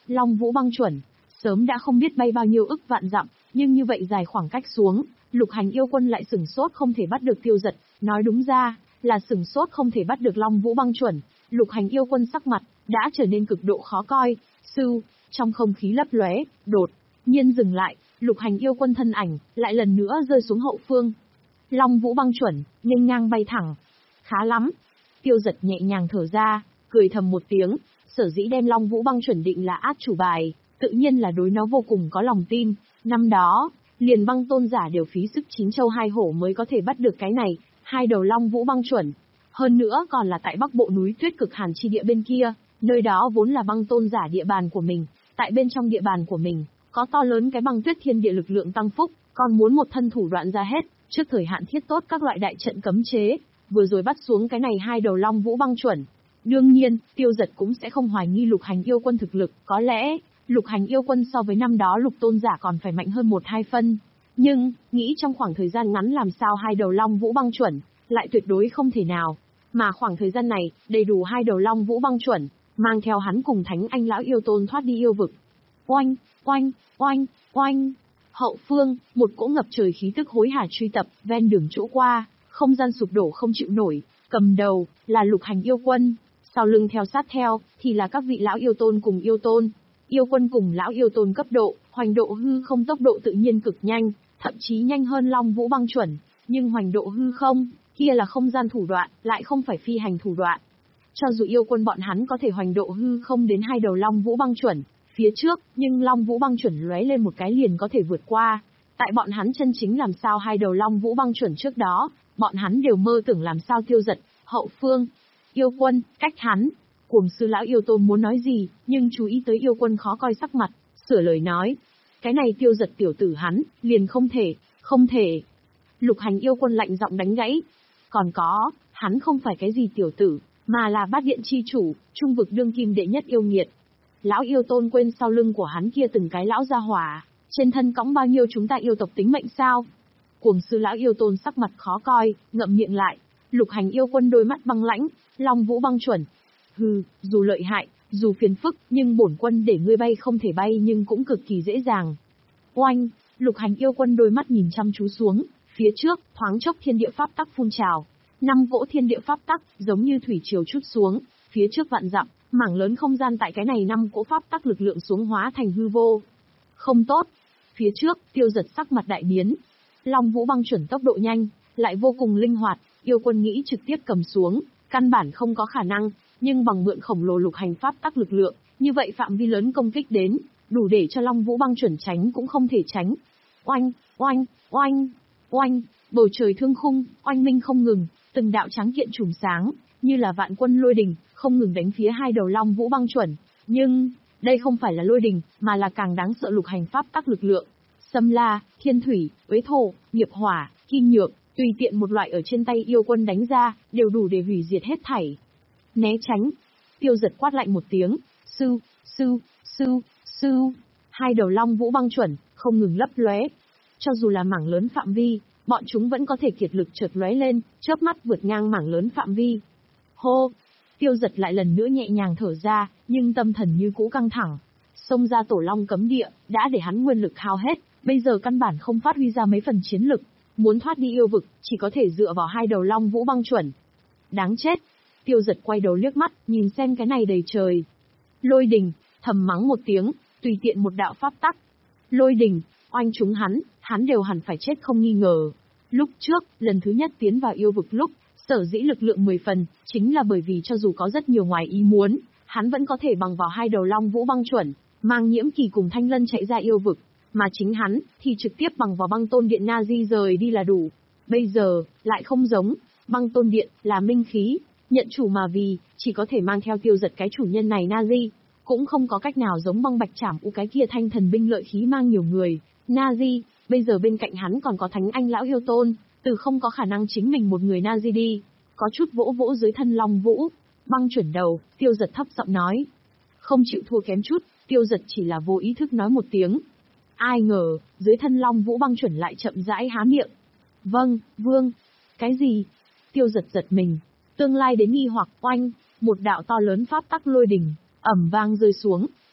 Long Vũ băng chuẩn, sớm đã không biết bay bao nhiêu ức vạn dặm, nhưng như vậy dài khoảng cách xuống, Lục Hành yêu quân lại sửng sốt không thể bắt được Tiêu Dật, nói đúng ra, là sửng sốt không thể bắt được Long Vũ băng chuẩn. Lục Hành yêu quân sắc mặt, đã trở nên cực độ khó coi, sưu, trong không khí lấp lóe, đột nhiên dừng lại, Lục Hành yêu quân thân ảnh, lại lần nữa rơi xuống hậu phương. Long Vũ băng chuẩn, nghênh ngang bay thẳng. Khá lắm. Tiêu Dật nhẹ nhàng thở ra, cười thầm một tiếng, sở dĩ đem Long Vũ băng chuẩn định là át chủ bài, tự nhiên là đối nó vô cùng có lòng tin. Năm đó, liền băng tôn giả đều phí sức chín châu hai hổ mới có thể bắt được cái này, hai đầu Long Vũ băng chuẩn. Hơn nữa còn là tại bắc bộ núi tuyết cực hàn chi địa bên kia, nơi đó vốn là băng tôn giả địa bàn của mình, tại bên trong địa bàn của mình, có to lớn cái băng tuyết thiên địa lực lượng tăng phúc, còn muốn một thân thủ đoạn ra hết, trước thời hạn thiết tốt các loại đại trận cấm chế, vừa rồi bắt xuống cái này hai đầu Long Vũ băng chuẩn. Đương nhiên, Tiêu Dật cũng sẽ không hoài nghi Lục Hành yêu quân thực lực, có lẽ, Lục Hành yêu quân so với năm đó Lục tôn giả còn phải mạnh hơn một hai phân. Nhưng, nghĩ trong khoảng thời gian ngắn làm sao hai đầu Long Vũ băng chuẩn, lại tuyệt đối không thể nào. Mà khoảng thời gian này, đầy đủ hai đầu Long Vũ băng chuẩn, mang theo hắn cùng Thánh Anh lão yêu tôn thoát đi yêu vực. Oanh, oanh, oanh, oanh. Hậu phương, một cỗ ngập trời khí tức hối hả truy tập, ven đường chỗ qua, không gian sụp đổ không chịu nổi, cầm đầu, là Lục Hành yêu quân, sau lưng theo sát theo, thì là các vị lão yêu tôn cùng yêu tôn. Yêu quân cùng lão yêu tôn cấp độ, hoành độ hư không tốc độ tự nhiên cực nhanh, thậm chí nhanh hơn Long Vũ băng chuẩn, nhưng hoành độ hư không, kia là không gian thủ đoạn, lại không phải phi hành thủ đoạn. Cho dù yêu quân bọn hắn có thể hoành độ hư không đến hai đầu Long Vũ băng chuẩn, phía trước, nhưng Long Vũ băng chuẩn lóe lên một cái liền có thể vượt qua. Tại bọn hắn chân chính làm sao hai đầu Long Vũ băng chuẩn trước đó, bọn hắn đều mơ tưởng làm sao Tiêu Dật, hậu phương. Yêu quân, cách hắn. Cuồng sư lão yêu tôn muốn nói gì, nhưng chú ý tới yêu quân khó coi sắc mặt, sửa lời nói. Cái này Tiêu Dật tiểu tử hắn, liền không thể, không thể. Lục Hành yêu quân lạnh giọng đánh gãy. Còn có, hắn không phải cái gì tiểu tử, mà là bát điện chi chủ, trung vực đương kim đệ nhất yêu nghiệt. Lão yêu tôn quên sau lưng của hắn kia từng cái lão gia hỏa, trên thân cõng bao nhiêu chúng ta yêu tộc tính mệnh sao? Cuồng sư lão yêu tôn sắc mặt khó coi, ngậm miệng lại. Lục Hành yêu quân đôi mắt băng lãnh, Long Vũ băng chuẩn. Hừ, dù lợi hại, dù phiền phức, nhưng bổn quân để ngươi bay không thể bay nhưng cũng cực kỳ dễ dàng. Oanh, Lục Hành yêu quân đôi mắt nhìn chăm chú xuống, phía trước, thoáng chốc thiên địa pháp tắc phun trào. Năm cỗ thiên địa pháp tắc, giống như thủy triều trút xuống, phía trước vạn dặm, mảng lớn không gian tại cái này năm cỗ pháp tắc lực lượng xuống hóa thành hư vô. Không tốt. Phía trước, Tiêu Dật sắc mặt đại biến. Long Vũ băng chuẩn tốc độ nhanh, lại vô cùng linh hoạt, yêu quân nghĩ trực tiếp cầm xuống, căn bản không có khả năng, nhưng bằng mượn khổng lồ lục hành pháp tắc lực lượng, như vậy phạm vi lớn công kích đến, đủ để cho Long Vũ băng chuẩn tránh cũng không thể tránh. Oanh, oanh, oanh, oanh, bầu trời thương khung, oanh minh không ngừng, từng đạo trắng kiện trùm sáng, như là vạn quân lôi đình, không ngừng đánh phía hai đầu Long Vũ băng chuẩn. Nhưng, đây không phải là lôi đình, mà là càng đáng sợ lục hành pháp tắc lực lượng. Xâm la, thiên thủy, uế thổ, nghiệp hỏa, kim nhược, tùy tiện một loại ở trên tay yêu quân đánh ra, đều đủ để hủy diệt hết thảy. Né tránh. Tiêu Dật quát lạnh một tiếng, sư, sư, sư, sư. Hai đầu Long Vũ băng chuẩn, không ngừng lấp lóe. Cho dù là mảng lớn phạm vi, bọn chúng vẫn có thể kiệt lực chợt lóe lên, chớp mắt vượt ngang mảng lớn phạm vi. Hô! Tiêu Dật lại lần nữa nhẹ nhàng thở ra, nhưng tâm thần như cũ căng thẳng. Xông ra tổ long cấm địa, đã để hắn nguyên lực hao hết, bây giờ căn bản không phát huy ra mấy phần chiến lực. Muốn thoát đi yêu vực, chỉ có thể dựa vào hai đầu Long Vũ băng chuẩn. Đáng chết! Tiêu Dật quay đầu liếc mắt, nhìn xem cái này đầy trời. Lôi đình, thầm mắng một tiếng, tùy tiện một đạo pháp tắc. Lôi đình, oanh chúng hắn, hắn đều hẳn phải chết không nghi ngờ. Lúc trước, lần thứ nhất tiến vào yêu vực lúc, sở dĩ lực lượng mười phần, chính là bởi vì cho dù có rất nhiều ngoài ý muốn, hắn vẫn có thể bằng vào hai đầu Long Vũ băng chuẩn, mang Nhiễm Kỳ cùng Thanh Lân chạy ra yêu vực, mà chính hắn, thì trực tiếp bằng vào băng tôn điện Nazi rời đi là đủ. Bây giờ, lại không giống, băng tôn điện, là minh khí, nhận chủ mà vì, chỉ có thể mang theo Tiêu Dật cái chủ nhân này Nazi, cũng không có cách nào giống băng bạch trảm u cái kia thanh thần binh lợi khí mang nhiều người. Nazi, bây giờ bên cạnh hắn còn có Thánh Anh lão yêu tôn, từ không có khả năng chính mình một người Nazi đi, có chút vỗ vỗ dưới thân Long Vũ, băng chuẩn đầu, Tiêu Dật thấp giọng nói. Không chịu thua kém chút, Tiêu Dật chỉ là vô ý thức nói một tiếng. Ai ngờ, dưới thân Long Vũ băng chuẩn lại chậm rãi há miệng. Vâng, vương. Cái gì? Tiêu Dật giật mình. Tương lai đến nghi hoặc oanh, một đạo to lớn pháp tắc lôi đình, ẩm vang rơi xuống,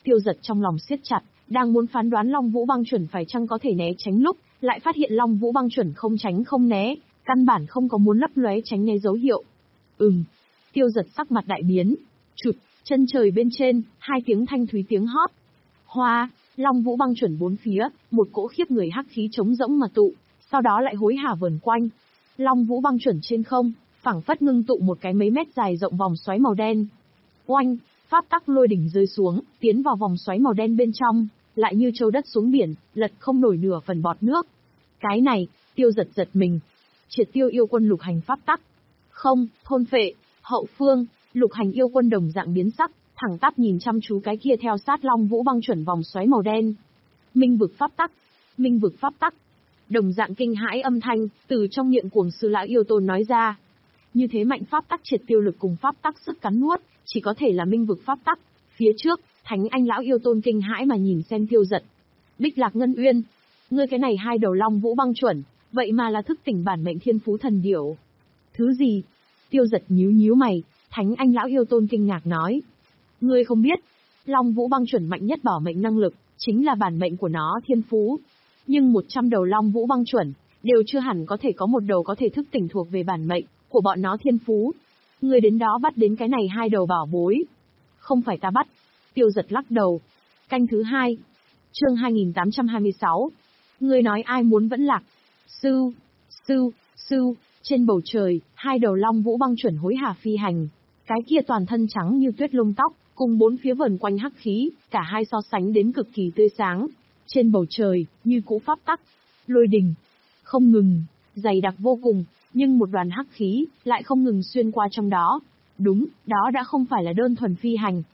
Tiêu Dật trong lòng siết chặt, đang muốn phán đoán Long Vũ Băng Chuẩn phải chăng có thể né tránh lúc, lại phát hiện Long Vũ Băng Chuẩn không tránh không né, căn bản không có muốn lấp lóe tránh né dấu hiệu. Ừm. Tiêu Dật sắc mặt đại biến. Chụt, chân trời bên trên, hai tiếng thanh thúy tiếng hót. Hoa, Long Vũ Băng Chuẩn bốn phía, một cỗ khiếp người hắc khí trống rỗng mà tụ, sau đó lại hối hả vờn quanh. Long Vũ Băng Chuẩn trên không, phảng phất ngưng tụ một cái mấy mét dài rộng vòng xoáy màu đen. Oanh, pháp tắc lôi đỉnh rơi xuống, tiến vào vòng xoáy màu đen bên trong, lại như châu đất xuống biển, lật không nổi nửa phần bọt nước. Cái này, Tiêu Dật giật mình. Triệt tiêu yêu quân lục hành pháp tắc. Không, thôn phệ, hậu phương, lục hành yêu quân đồng dạng biến sắc, thẳng tắp nhìn chăm chú cái kia theo sát Long Vũ Băng Chuẩn vòng xoáy màu đen. Minh vực pháp tắc, minh vực pháp tắc. Đồng dạng kinh hãi âm thanh, từ trong miệng cuồng sư lão yêu tôn nói ra. Như thế mạnh pháp tắc triệt tiêu lực cùng pháp tắc sức cắn nuốt, chỉ có thể là minh vực pháp tắc. Phía trước, Thánh Anh lão yêu tôn kinh hãi mà nhìn xem Tiêu Dật. Bích Lạc Ngân Uyên, ngươi cái này hai đầu Long Vũ Băng Chuẩn, vậy mà là thức tỉnh bản mệnh thiên phú thần điểu. Thứ gì? Tiêu Dật nhíu nhíu mày, Thánh Anh lão yêu tôn kinh ngạc nói. Ngươi không biết, Long Vũ Băng Chuẩn mạnh nhất bảo mệnh năng lực, chính là bản mệnh của nó thiên phú. Nhưng một trăm đầu Long Vũ Băng Chuẩn, đều chưa hẳn có thể có một đầu có thể thức tỉnh thuộc về bản mệnh của bọn nó thiên phú. Ngươi đến đó bắt đến cái này hai đầu bảo bối. Không phải ta bắt. Tiêu Dật lắc đầu. Canh thứ hai. Chương hai nghìn tám trăm hai mươi sáu. Ngươi nói ai muốn vẫn lạc. Sư, sư, sư, trên bầu trời, hai đầu Long Vũ Băng Chuẩn hối hả phi hành. Cái kia toàn thân trắng như tuyết lông tóc, cùng bốn phía vờn quanh hắc khí, cả hai so sánh đến cực kỳ tươi sáng. Trên bầu trời, như cũ pháp tắc, lôi đình, không ngừng, dày đặc vô cùng, nhưng một đoàn hắc khí lại không ngừng xuyên qua trong đó. Đúng, đó đã không phải là đơn thuần phi hành,